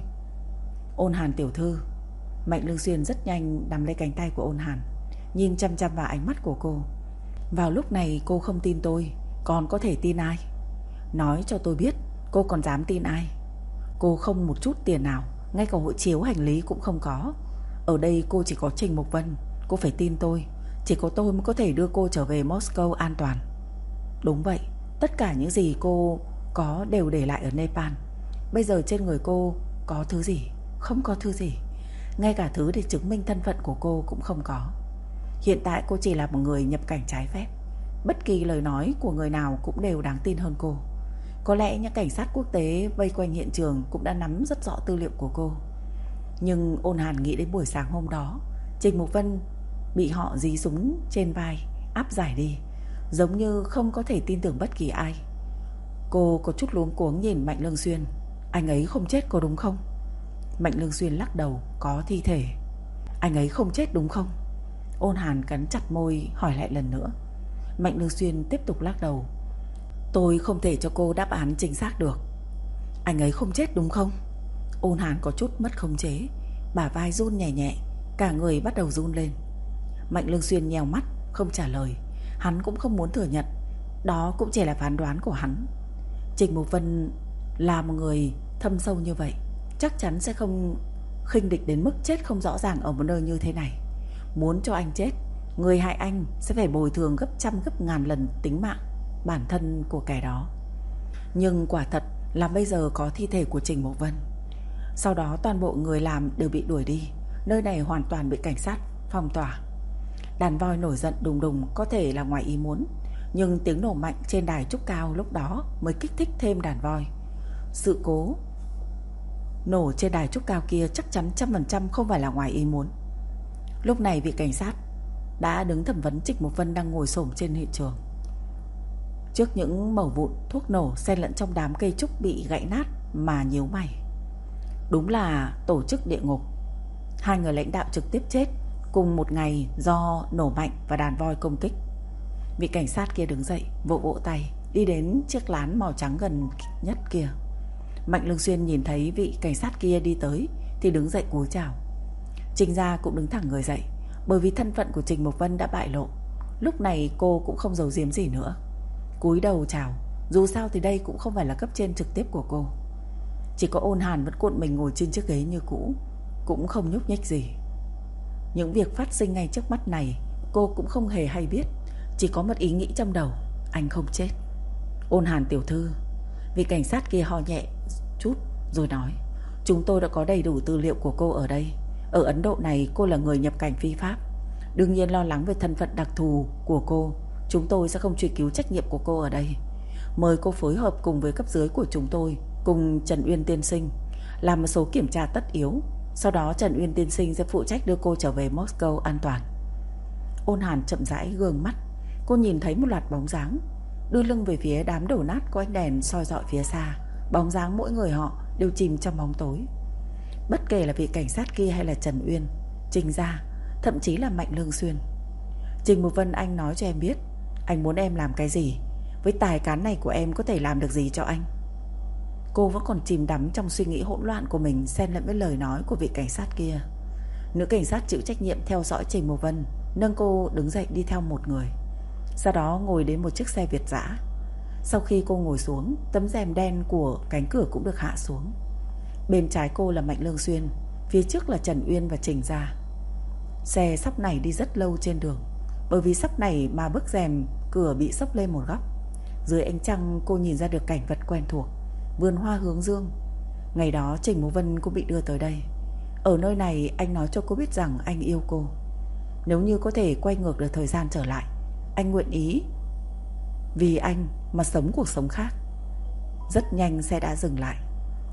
Speaker 1: Ôn Hàn tiểu thư. Mạnh Lương Xuyên rất nhanh nắm lấy cánh tay của Ôn Hàn, nhìn chăm chăm vào ánh mắt của cô. Vào lúc này cô không tin tôi, còn có thể tin ai? Nói cho tôi biết, cô còn dám tin ai? Cô không một chút tiền nào, ngay cả hộ chiếu hành lý cũng không có. Ở đây cô chỉ có Trình Mục Vân. Cô phải tin tôi. Chỉ có tôi mới có thể đưa cô trở về Moscow an toàn. Đúng vậy, tất cả những gì cô có đều để lại ở Nepal. Bây giờ trên người cô có thứ gì? Không có thứ gì. Ngay cả thứ để chứng minh thân phận của cô cũng không có. Hiện tại cô chỉ là một người nhập cảnh trái phép. Bất kỳ lời nói của người nào cũng đều đáng tin hơn cô. Có lẽ những cảnh sát quốc tế vây quanh hiện trường cũng đã nắm rất rõ tư liệu của cô. Nhưng Ôn Hàn nghĩ đến buổi sáng hôm đó Trình Mục Vân bị họ dí súng trên vai áp giải đi, giống như không có thể tin tưởng bất kỳ ai. Cô có chút luống cuống nhìn Mạnh Lương Xuyên. Anh ấy không chết có đúng không? Mạnh Lương Xuyên lắc đầu. Có thi thể. Anh ấy không chết đúng không? Ôn Hàn cắn chặt môi hỏi lại lần nữa. Mạnh Lương Xuyên tiếp tục lắc đầu. Tôi không thể cho cô đáp án chính xác được. Anh ấy không chết đúng không? Ôn Hàn có chút mất khống chế, bả vai run nhẹ nhẹ, cả người bắt đầu run lên. Mạnh Lương Xuyên nheo mắt không trả lời. Hắn cũng không muốn thừa nhận, đó cũng chỉ là phán đoán của hắn. Trình Mục Vân là một người thâm sâu như vậy, chắc chắn sẽ không khinh địch đến mức chết không rõ ràng ở một nơi như thế này. Muốn cho anh chết, người hại anh sẽ phải bồi thường gấp trăm gấp ngàn lần tính mạng bản thân của kẻ đó. Nhưng quả thật là bây giờ có thi thể của Trình Mục Vân. Sau đó toàn bộ người làm đều bị đuổi đi. Nơi này hoàn toàn bị cảnh sát phong tỏa. Đàn voi nổi giận đùng đùng có thể là ngoài ý muốn, nhưng tiếng nổ mạnh trên đài trúc cao lúc đó mới kích thích thêm đàn voi. Sự cố nổ trên đài trúc cao kia chắc chắn 100% không phải là ngoài ý muốn. Lúc này vị cảnh sát đã đứng thẩm vấn Trình Mục Vân đang ngồi xổm trên hiện trường. Trước những mẩu vụn thuốc nổ xen lẫn trong đám cây trúc bị gãy nát mà nhíu mày. Đúng là tổ chức địa ngục. 2 người lãnh đạo trực tiếp chết cùng một ngày do nổ mạnh và đàn voi công kích. Vị cảnh sát kia đứng dậy, vỗ vỗ tay, đi đến chiếc lán màu trắng gần nhất kia. Mạnh Lương Xuyên nhìn thấy vị cảnh sát kia đi tới thì đứng dậy cúi chào. Trình Gia cũng đứng thẳng người dậy, bởi vì thân phận của Trình Mục Vân đã bại lộ. Lúc này cô cũng không giấu giếm gì nữa, cúi đầu chào. Dù sao thì đây cũng không phải là cấp trên trực tiếp của cô. Chỉ có Ôn Hàn vẫn cuộn mình ngồi trên chiếc ghế như cũ, cũng không nhúc nhích gì. Những việc phát sinh ngay trước mắt này cô cũng không hề hay biết, chỉ có một ý nghĩ trong đầu. Anh không chết. Ôn Hàn tiểu thư. Vị cảnh sát kia ho nhẹ chút rồi nói, chúng tôi đã có đầy đủ tư liệu của cô ở đây. Ở Ấn Độ này cô là người nhập cảnh phi pháp. Đương nhiên lo lắng về thân phận đặc thù của cô, chúng tôi sẽ không truy cứu trách nhiệm của cô ở đây. Mời cô phối hợp cùng với cấp dưới của chúng tôi, cùng Trần Uyên tiên sinh, làm một số kiểm tra tất yếu. Sau đó Trần Uyên tiên sinh sẽ phụ trách đưa cô trở về Moscow an toàn. Ôn Hàn chậm rãi gương mắt. Cô nhìn thấy một loạt bóng dáng đưa lưng về phía đám đổ nát có ánh đèn soi rọi phía xa. Bóng dáng mỗi người họ đều chìm trong bóng tối. Bất kể là vị cảnh sát kia hay là Trần Uyên, Trình Gia, thậm chí là Mạnh Lương Xuyên. Trình Mục Vân, anh nói cho em biết anh muốn em làm cái gì. Với tài cán này của em có thể làm được gì cho anh? Cô vẫn còn chìm đắm trong suy nghĩ hỗn loạn của mình, xen lẫn với lời nói của vị cảnh sát kia. Nữ cảnh sát chịu trách nhiệm theo dõi Trình Mục Vân, nâng cô đứng dậy đi theo một người. Sau đó ngồi đến một chiếc xe Việt dã. Sau khi cô ngồi xuống, tấm rèm đen của cánh cửa cũng được hạ xuống. Bên trái cô là Mạnh Lương Xuyên, phía trước là Trần Uyên và Trình Gia. Xe sóc này đi rất lâu trên đường. Bởi vì sóc này mà bức rèm cửa bị sốc lên một góc. Dưới ánh trăng cô nhìn ra được cảnh vật quen thuộc, vườn hoa hướng dương. Ngày đó Trình Mục Vân cũng bị đưa tới đây. Ở nơi này anh nói cho cô biết rằng anh yêu cô. Nếu như có thể quay ngược được thời gian trở lại, anh nguyện ý vì anh mà sống cuộc sống khác. Rất nhanh xe đã dừng lại.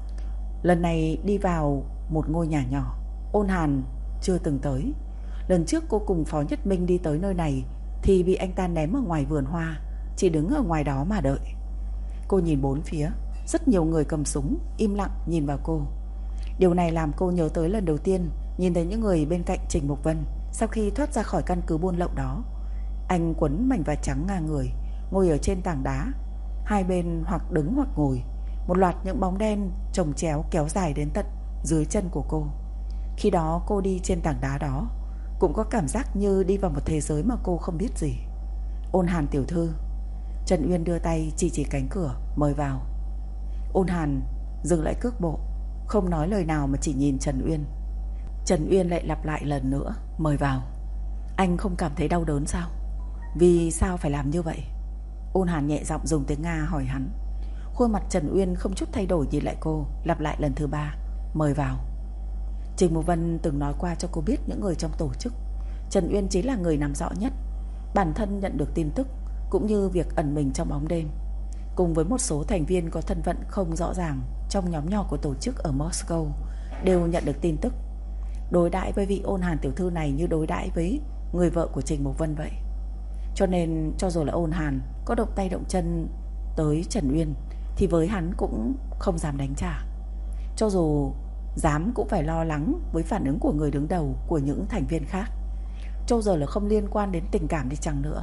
Speaker 1: Lần này đi vào một ngôi nhà nhỏ. Ôn Hàn chưa từng tới. Lần trước cô cùng Phó Nhất Minh đi tới nơi này thì bị anh ta ném ở ngoài vườn hoa, chỉ đứng ở ngoài đó mà đợi. Cô nhìn bốn phía, rất nhiều người cầm súng im lặng nhìn vào cô. Điều này làm cô nhớ tới lần đầu tiên nhìn thấy những người bên cạnh Trình Mục Vân sau khi thoát ra khỏi căn cứ buôn lậu đó. Anh quấn mảnh vải trắng ngang người, ngồi ở trên tảng đá. Hai bên hoặc đứng hoặc ngồi, một loạt những bóng đen chồng chéo kéo dài đến tận dưới chân của cô. Khi đó cô đi trên tảng đá đó cũng có cảm giác như đi vào một thế giới mà cô không biết gì. Ôn Hàn tiểu thư. Trần Uyên đưa tay chỉ cánh cửa, mời vào. Ôn Hàn dừng lại cước bộ, không nói lời nào mà chỉ nhìn Trần Uyên. Trần Uyên lại lặp lại lần nữa, mời vào. Anh không cảm thấy đau đớn sao? Vì sao phải làm như vậy? Ôn Hàn nhẹ giọng dùng tiếng Nga hỏi hắn. Khuôn mặt Trần Uyên không chút thay đổi nhìn lại cô, lặp lại lần thứ 3, mời vào. Trình Mục Vân từng nói qua cho cô biết những người trong tổ chức. Trần Uyên chính là người nắm rõ nhất. Bản thân nhận được tin tức, cũng như việc ẩn mình trong bóng đêm, cùng với một số thành viên có thân phận không rõ ràng trong nhóm nhỏ của tổ chức ở Moscow, đều nhận được tin tức. Đối đãi với vị Ôn Hàn tiểu thư này như đối đãi với người vợ của Trình Mục Vân vậy. Cho nên cho dù là Ôn Hàn có động tay động chân tới Trần Uyên thì với hắn cũng không dám đánh trả. Cho dù dám cũng phải lo lắng với phản ứng của người đứng đầu, của những thành viên khác, cho dù là không liên quan đến tình cảm đi chăng nữa.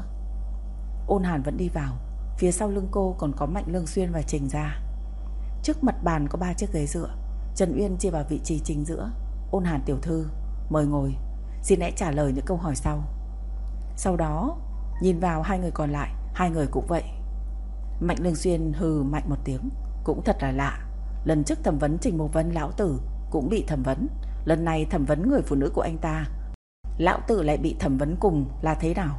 Speaker 1: Ôn Hàn vẫn đi vào. Phía sau lưng cô còn có Mạnh Lương Xuyên và Trình Gia. Trước mặt bàn có 3 chiếc ghế dựa. Trần Uyên chia vào vị trí chính giữa. Ôn Hàn tiểu thư, mời ngồi. Xin hãy trả lời những câu hỏi sau. Sau đó nhìn vào hai người còn lại. Hai người cũng vậy. Mạnh Lương Xuyên hừ mạnh một tiếng. Cũng thật là lạ, lần trước thẩm vấn Trình Mục Vân lão tử cũng bị thẩm vấn, lần này thẩm vấn người phụ nữ của anh ta, lão tử lại bị thẩm vấn cùng, là thế nào?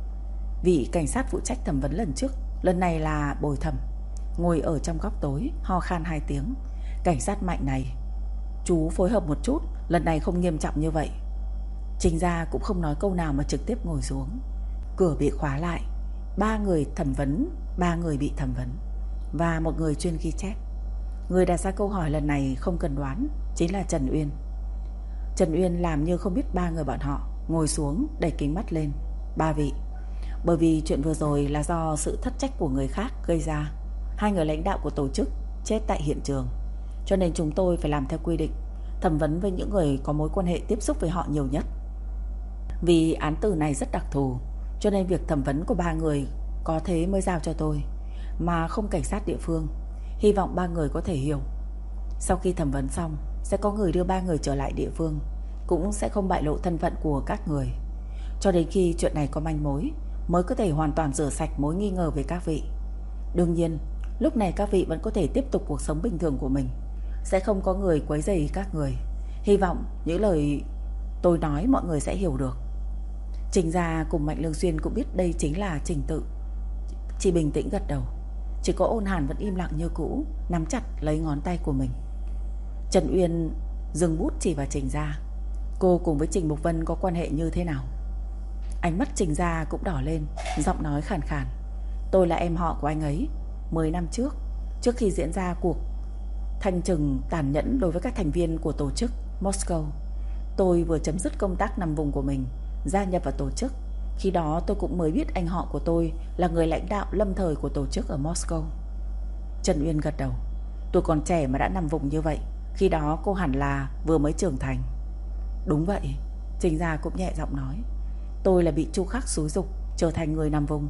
Speaker 1: Vị cảnh sát phụ trách thẩm vấn lần trước, lần này là bồi thẩm, ngồi ở trong góc tối, ho khan 2 tiếng. Cảnh sát Mạnh này, chú phối hợp một chút, lần này không nghiêm trọng như vậy. Trình Gia cũng không nói câu nào mà trực tiếp ngồi xuống. Cửa bị khóa lại. 3 người thẩm vấn, 3 người bị thẩm vấn, và một người chuyên ghi chép. Người đặt ra câu hỏi lần này không cần đoán, chính là Trần Uyên. Trần Uyên làm như không biết 3 người bọn họ, ngồi xuống đẩy kính mắt lên. 3 vị, bởi vì chuyện vừa rồi là do sự thất trách của người khác gây ra. 2 người lãnh đạo của tổ chức chết tại hiện trường, cho nên chúng tôi phải làm theo quy định, thẩm vấn với những người có mối quan hệ tiếp xúc với họ nhiều nhất. Vì án tử này rất đặc thù, cho nên việc thẩm vấn của 3 người có thế mới giao cho tôi, mà không cảnh sát địa phương. Hy vọng 3 người có thể hiểu. Sau khi thẩm vấn xong, sẽ có người đưa 3 người trở lại địa phương, cũng sẽ không bại lộ thân phận của các người, cho đến khi chuyện này có manh mối mới có thể hoàn toàn rửa sạch mối nghi ngờ về các vị. Đương nhiên, lúc này các vị vẫn có thể tiếp tục cuộc sống bình thường của mình, sẽ không có người quấy rầy các người. Hy vọng những lời tôi nói mọi người sẽ hiểu được. Trình Gia cùng Mạnh Lương Xuyên cũng biết đây chính là trình tự Chị bình tĩnh gật đầu. Chỉ có Ôn Hàn vẫn im lặng như cũ, nắm chặt lấy ngón tay của mình. Trần Uyên dừng bút chỉ vào Trình Gia. Cô cùng với Trình Mục Vân có quan hệ như thế nào? Ánh mắt Trình Gia cũng đỏ lên, giọng nói khàn khàn. Tôi là em họ của anh ấy. 10 năm trước khi diễn ra cuộc thanh trừng tàn nhẫn đối với các thành viên của tổ chức Moscow, tôi vừa chấm dứt công tác nằm vùng của mình, gia nhập vào tổ chức. Khi đó tôi cũng mới biết anh họ của tôi là người lãnh đạo lâm thời của tổ chức ở Moscow. Trần Uyên gật đầu. Tôi còn trẻ mà đã nằm vùng như vậy. Khi đó cô hẳn là vừa mới trưởng thành. Đúng vậy, Trình Gia cũng nhẹ giọng nói. Tôi là bị Chu Khắc xúi giục trở thành người nằm vùng.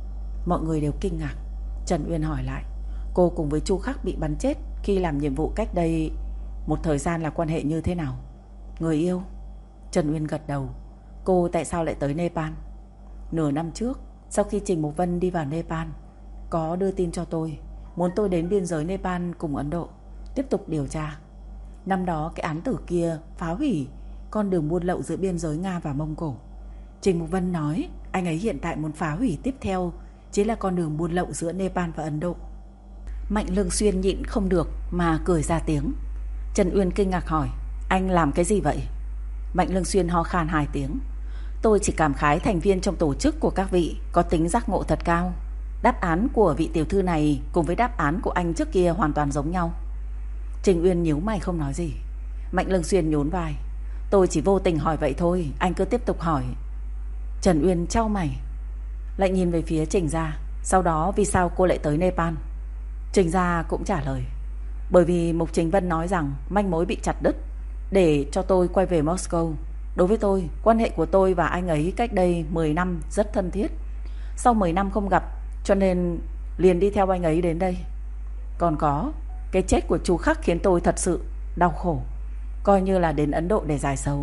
Speaker 1: Mọi người đều kinh ngạc. Trần Uyên hỏi lại, cô cùng với Chu Khắc bị bắn chết khi làm nhiệm vụ cách đây một thời gian là quan hệ như thế nào? Người yêu? Trần Uyên gật đầu. Cô tại sao lại tới Nepal? Nửa năm trước, sau khi Trình Mục Vân đi vào Nepal, có đưa tin cho tôi, muốn tôi đến biên giới Nepal cùng Ấn Độ tiếp tục điều tra. Năm đó cái án tử kia phá hủy con đường buôn lậu giữa biên giới Nga và Mông Cổ. Trình Mục Vân nói anh ấy hiện tại muốn phá hủy tiếp theo chính là con đường buôn lậu giữa Nepal và Ấn Độ. Mạnh Lương Xuyên nhịn không được mà cười ra tiếng. Trần Uyên kinh ngạc hỏi, anh làm cái gì vậy? Mạnh Lương Xuyên ho khan 2 tiếng. Tôi chỉ cảm khái thành viên trong tổ chức của các vị có tính giác ngộ thật cao. Đáp án của vị tiểu thư này cùng với đáp án của anh trước kia hoàn toàn giống nhau. Trình Uyên nhíu mày không nói gì. Mạnh Lương Xuyên nhún vai. Tôi chỉ vô tình hỏi vậy thôi, anh cứ tiếp tục hỏi. Trần Uyên chau mày, lại nhìn về phía Trình Gia. Sau đó vì sao cô lại tới Nepal? Trình Gia cũng trả lời, bởi vì Mục Trình Vân nói rằng manh mối bị chặt đứt, để cho tôi quay về Moscow. Đối với tôi, quan hệ của tôi và anh ấy cách đây 10 năm rất thân thiết. Sau 10 năm không gặp, cho nên liền đi theo anh ấy đến đây. Còn có, cái chết của Chu Khắc khiến tôi thật sự đau khổ, coi như là đến Ấn Độ để giải sầu.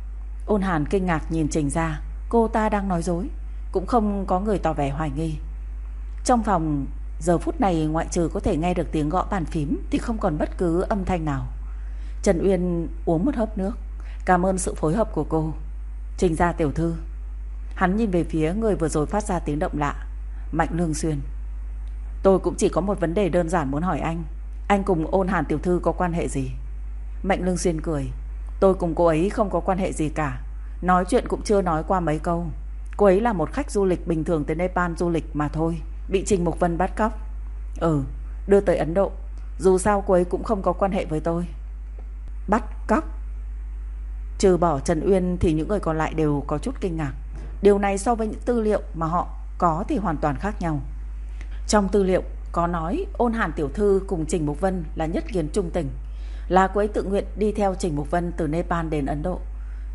Speaker 1: Ôn Hàn kinh ngạc nhìn Trình Gia. Cô ta đang nói dối. Cũng không có người tỏ vẻ hoài nghi. Trong phòng giờ phút này ngoại trừ có thể nghe được tiếng gõ bàn phím thì không còn bất cứ âm thanh nào. Trần Uyên uống một hớp nước. Cảm ơn sự phối hợp của cô, Trình Gia tiểu thư. Hắn nhìn về phía người vừa rồi phát ra tiếng động lạ, Mạnh Lương Xuyên. Tôi cũng chỉ có một vấn đề đơn giản muốn hỏi anh. Anh cùng Ôn Hàn tiểu thư có quan hệ gì? Mạnh Lương Xuyên cười. Tôi cùng cô ấy không có quan hệ gì cả. Nói chuyện cũng chưa nói qua mấy câu. Cô ấy là một khách du lịch bình thường tới Nepal du lịch mà thôi, bị Trình Mục Vân bắt cóc. Đưa tới Ấn Độ. Dù sao cô ấy cũng không có quan hệ với tôi. Bắt cóc? Trừ bỏ Trần Uyên thì những người còn lại đều có chút kinh ngạc. Điều này so với những tư liệu mà họ có thì hoàn toàn khác nhau. Trong tư liệu có nói Ôn Hàn tiểu thư cùng Trình Mục Vân là nhất kiến trung tình, là cô ấy tự nguyện đi theo Trình Mục Vân từ Nepal đến Ấn Độ.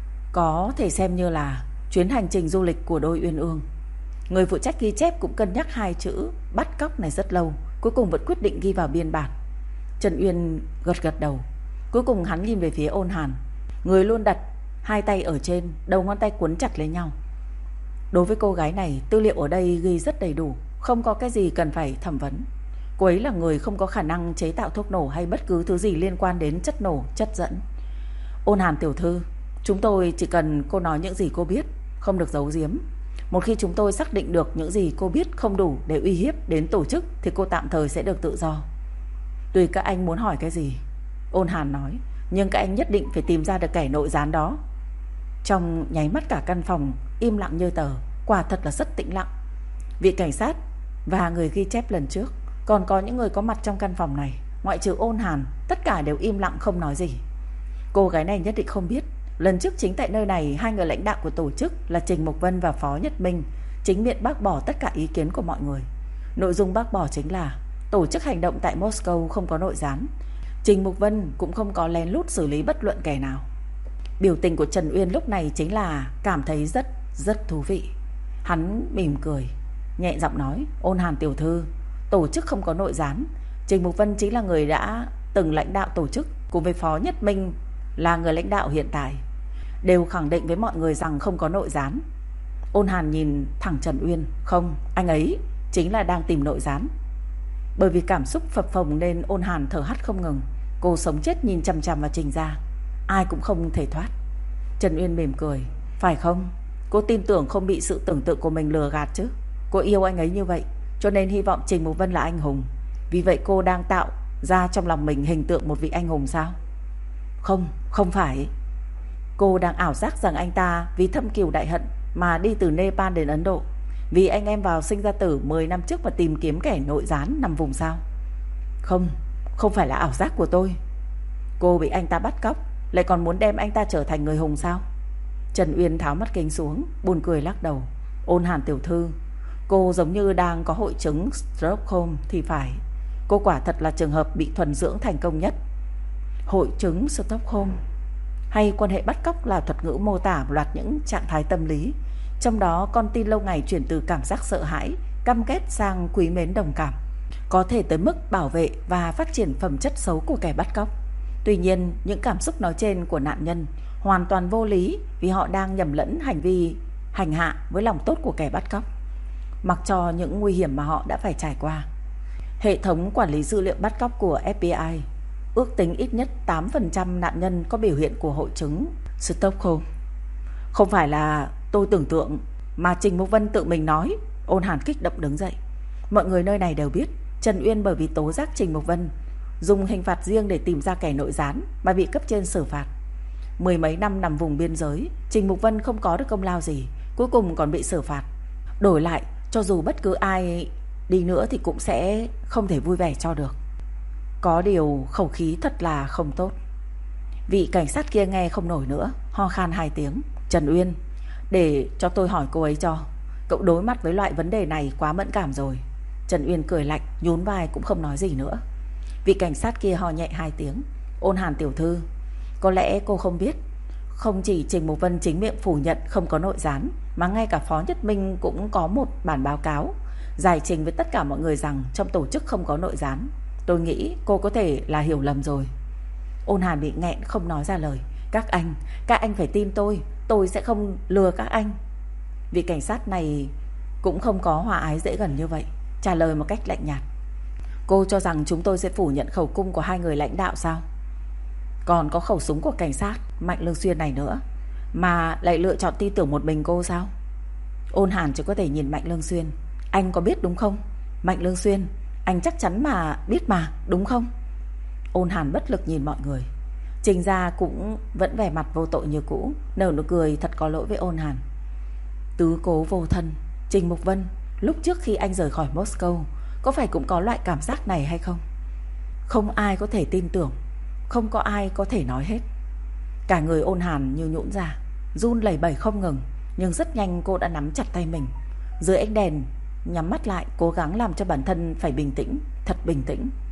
Speaker 1: Có thể xem như là chuyến hành trình du lịch của đôi uyên ương. Người phụ trách ghi chép cũng cân nhắc 2 chữ bắt cóc này rất lâu, cuối cùng vẫn quyết định ghi vào biên bản. Trần Uyên gật đầu. Cuối cùng hắn nhìn về phía Ôn Hàn, người luôn đặt 2 tay ở trên, đầu ngón tay cuốn chặt lấy nhau. Đối với cô gái này, tư liệu ở đây ghi rất đầy đủ, không có cái gì cần phải thẩm vấn. Cô ấy là người không có khả năng chế tạo thuốc nổ hay bất cứ thứ gì liên quan đến chất nổ, chất dẫn. Ôn Hàn tiểu thư, chúng tôi chỉ cần cô nói những gì cô biết, không được giấu giếm. Một khi chúng tôi xác định được những gì cô biết không đủ để uy hiếp đến tổ chức thì cô tạm thời sẽ được tự do. Tùy các anh muốn hỏi cái gì, Ôn Hàn nói, nhưng các anh nhất định phải tìm ra được kẻ nội gián đó. Trong nháy mắt cả căn phòng im lặng như tờ, quả thật là rất tĩnh lặng. Vị cảnh sát và người ghi chép lần trước, còn có những người có mặt trong căn phòng này, ngoại trừ Ôn Hàn, tất cả đều im lặng không nói gì. Cô gái này nhất định không biết, lần trước chính tại nơi này, 2 người lãnh đạo của tổ chức là Trình Mục Vân và Phó Nhất Minh chính miệng bác bỏ tất cả ý kiến của mọi người. Nội dung bác bỏ chính là tổ chức hành động tại Moscow không có nội gián, Trình Mục Vân cũng không có lén lút xử lý bất luận kẻ nào. Biểu tình của Trần Uyên lúc này chính là cảm thấy rất thú vị. Hắn mỉm cười, nhẹ giọng nói, Ôn Hàn tiểu thư, tổ chức không có nội gián. Trình Mục Vân chính là người đã từng lãnh đạo tổ chức, cùng với Phó Nhất Minh là người lãnh đạo hiện tại, đều khẳng định với mọi người rằng không có nội gián. Ôn Hàn nhìn thẳng Trần Uyên. Không, anh ấy chính là đang tìm nội gián. Bởi vì cảm xúc phập phồng nên Ôn Hàn thở hắt không ngừng. Cô sống chết nhìn chằm chằm vào Trình Gia, ai cũng không thể thoát. Trần Uyên mỉm cười. Phải không? Cô tin tưởng không bị sự tưởng tượng của mình lừa gạt chứ? Cô yêu anh ấy như vậy, cho nên hy vọng Trình Mục Vân là anh hùng. Vì vậy cô đang tạo ra trong lòng mình hình tượng một vị anh hùng sao? Không, không phải. Cô đang ảo giác rằng anh ta vì thâm cừu đại hận mà đi từ Nepal đến Ấn Độ, vì anh em vào sinh ra tử 10 năm trước và tìm kiếm kẻ nội gián nằm vùng sao? Không, không phải là ảo giác của tôi. Cô bị anh ta bắt cóc, lại còn muốn đem anh ta trở thành người hùng sao? Trần Uyên tháo mắt kính xuống, buồn cười lắc đầu. Ôn Hàn tiểu thư, cô giống như đang có hội chứng Stockholm thì phải. Cô quả thật là trường hợp bị thuần dưỡng thành công nhất. Hội chứng Stockholm hay quan hệ bắt cóc là thuật ngữ mô tả một loạt những trạng thái tâm lý, trong đó con tin lâu ngày chuyển từ cảm giác sợ hãi, căm ghét sang quý mến đồng cảm, có thể tới mức bảo vệ và phát triển phẩm chất xấu của kẻ bắt cóc. Tuy nhiên, những cảm xúc nói trên của nạn nhân hoàn toàn vô lý, vì họ đang nhầm lẫn hành vi hành hạ với lòng tốt của kẻ bắt cóc, mặc cho những nguy hiểm mà họ đã phải trải qua. Hệ thống quản lý dữ liệu bắt cóc của FBI ước tính ít nhất 8% nạn nhân có biểu hiện của hội chứng Stockholm. Không phải là tôi tưởng tượng, mà Trình Mục Vân tự mình nói. Ôn Hàn kích động đứng dậy. Mọi người nơi này đều biết Trần Uyên bởi vì tố giác Trình Mục Vân dùng hình phạt riêng để tìm ra kẻ nội gián mà bị cấp trên xử phạt. 10 mấy năm nằm vùng biên giới, Trình Mục Vân không có được công lao gì, cuối cùng còn bị xử phạt. Đổi lại, cho dù bất cứ ai đi nữa thì cũng sẽ không thể vui vẻ cho được. Có điều khẩu khí thật là không tốt. Vị cảnh sát kia nghe không nổi nữa, ho khan 2 tiếng. Trần Uyên, để cho tôi hỏi cô ấy cho. Cậu đối mặt với loại vấn đề này quá mẫn cảm rồi. Trần Uyên cười lạnh, nhún vai cũng không nói gì nữa. Vị cảnh sát kia ho nhẹ 2 tiếng. Ôn Hàn tiểu thư, có lẽ cô không biết, không chỉ Trình Mục Vân chính miệng phủ nhận không có nội gián, mà ngay cả Phó Nhất Minh cũng có một bản báo cáo giải trình với tất cả mọi người rằng trong tổ chức không có nội gián. Tôi nghĩ cô có thể là hiểu lầm rồi. Ôn Hàn bị nghẹn không nói ra lời. Các anh phải tin tôi sẽ không lừa các anh. Vị cảnh sát này cũng không có hòa ái dễ gần như vậy, trả lời một cách lạnh nhạt. Cô cho rằng chúng tôi sẽ phủ nhận khẩu cung của 2 người lãnh đạo sao? Còn có khẩu súng của cảnh sát Mạnh Lương Xuyên này nữa, mà lại lựa chọn tin tưởng một mình cô sao? Ôn Hàn chỉ có thể nhìn Mạnh Lương Xuyên. Anh có biết đúng không? Mạnh Lương Xuyên, anh chắc chắn mà biết mà, đúng không? Ôn Hàn bất lực nhìn mọi người. Trình Gia cũng vẫn vẻ mặt vô tội như cũ, nở nụ cười thật có lỗi với Ôn Hàn. Tứ cố vô thân. Trình Mục Vân, lúc trước khi anh rời khỏi Moscow, có phải cũng có loại cảm giác này hay không? Không ai có thể tin tưởng, không có ai có thể nói hết. Cả người Ôn Hàn như nhũn ra, run lẩy bẩy không ngừng. Nhưng rất nhanh cô đã nắm chặt tay mình. Dưới ánh đèn, nhắm mắt lại, cố gắng làm cho bản thân phải bình tĩnh, thật bình tĩnh.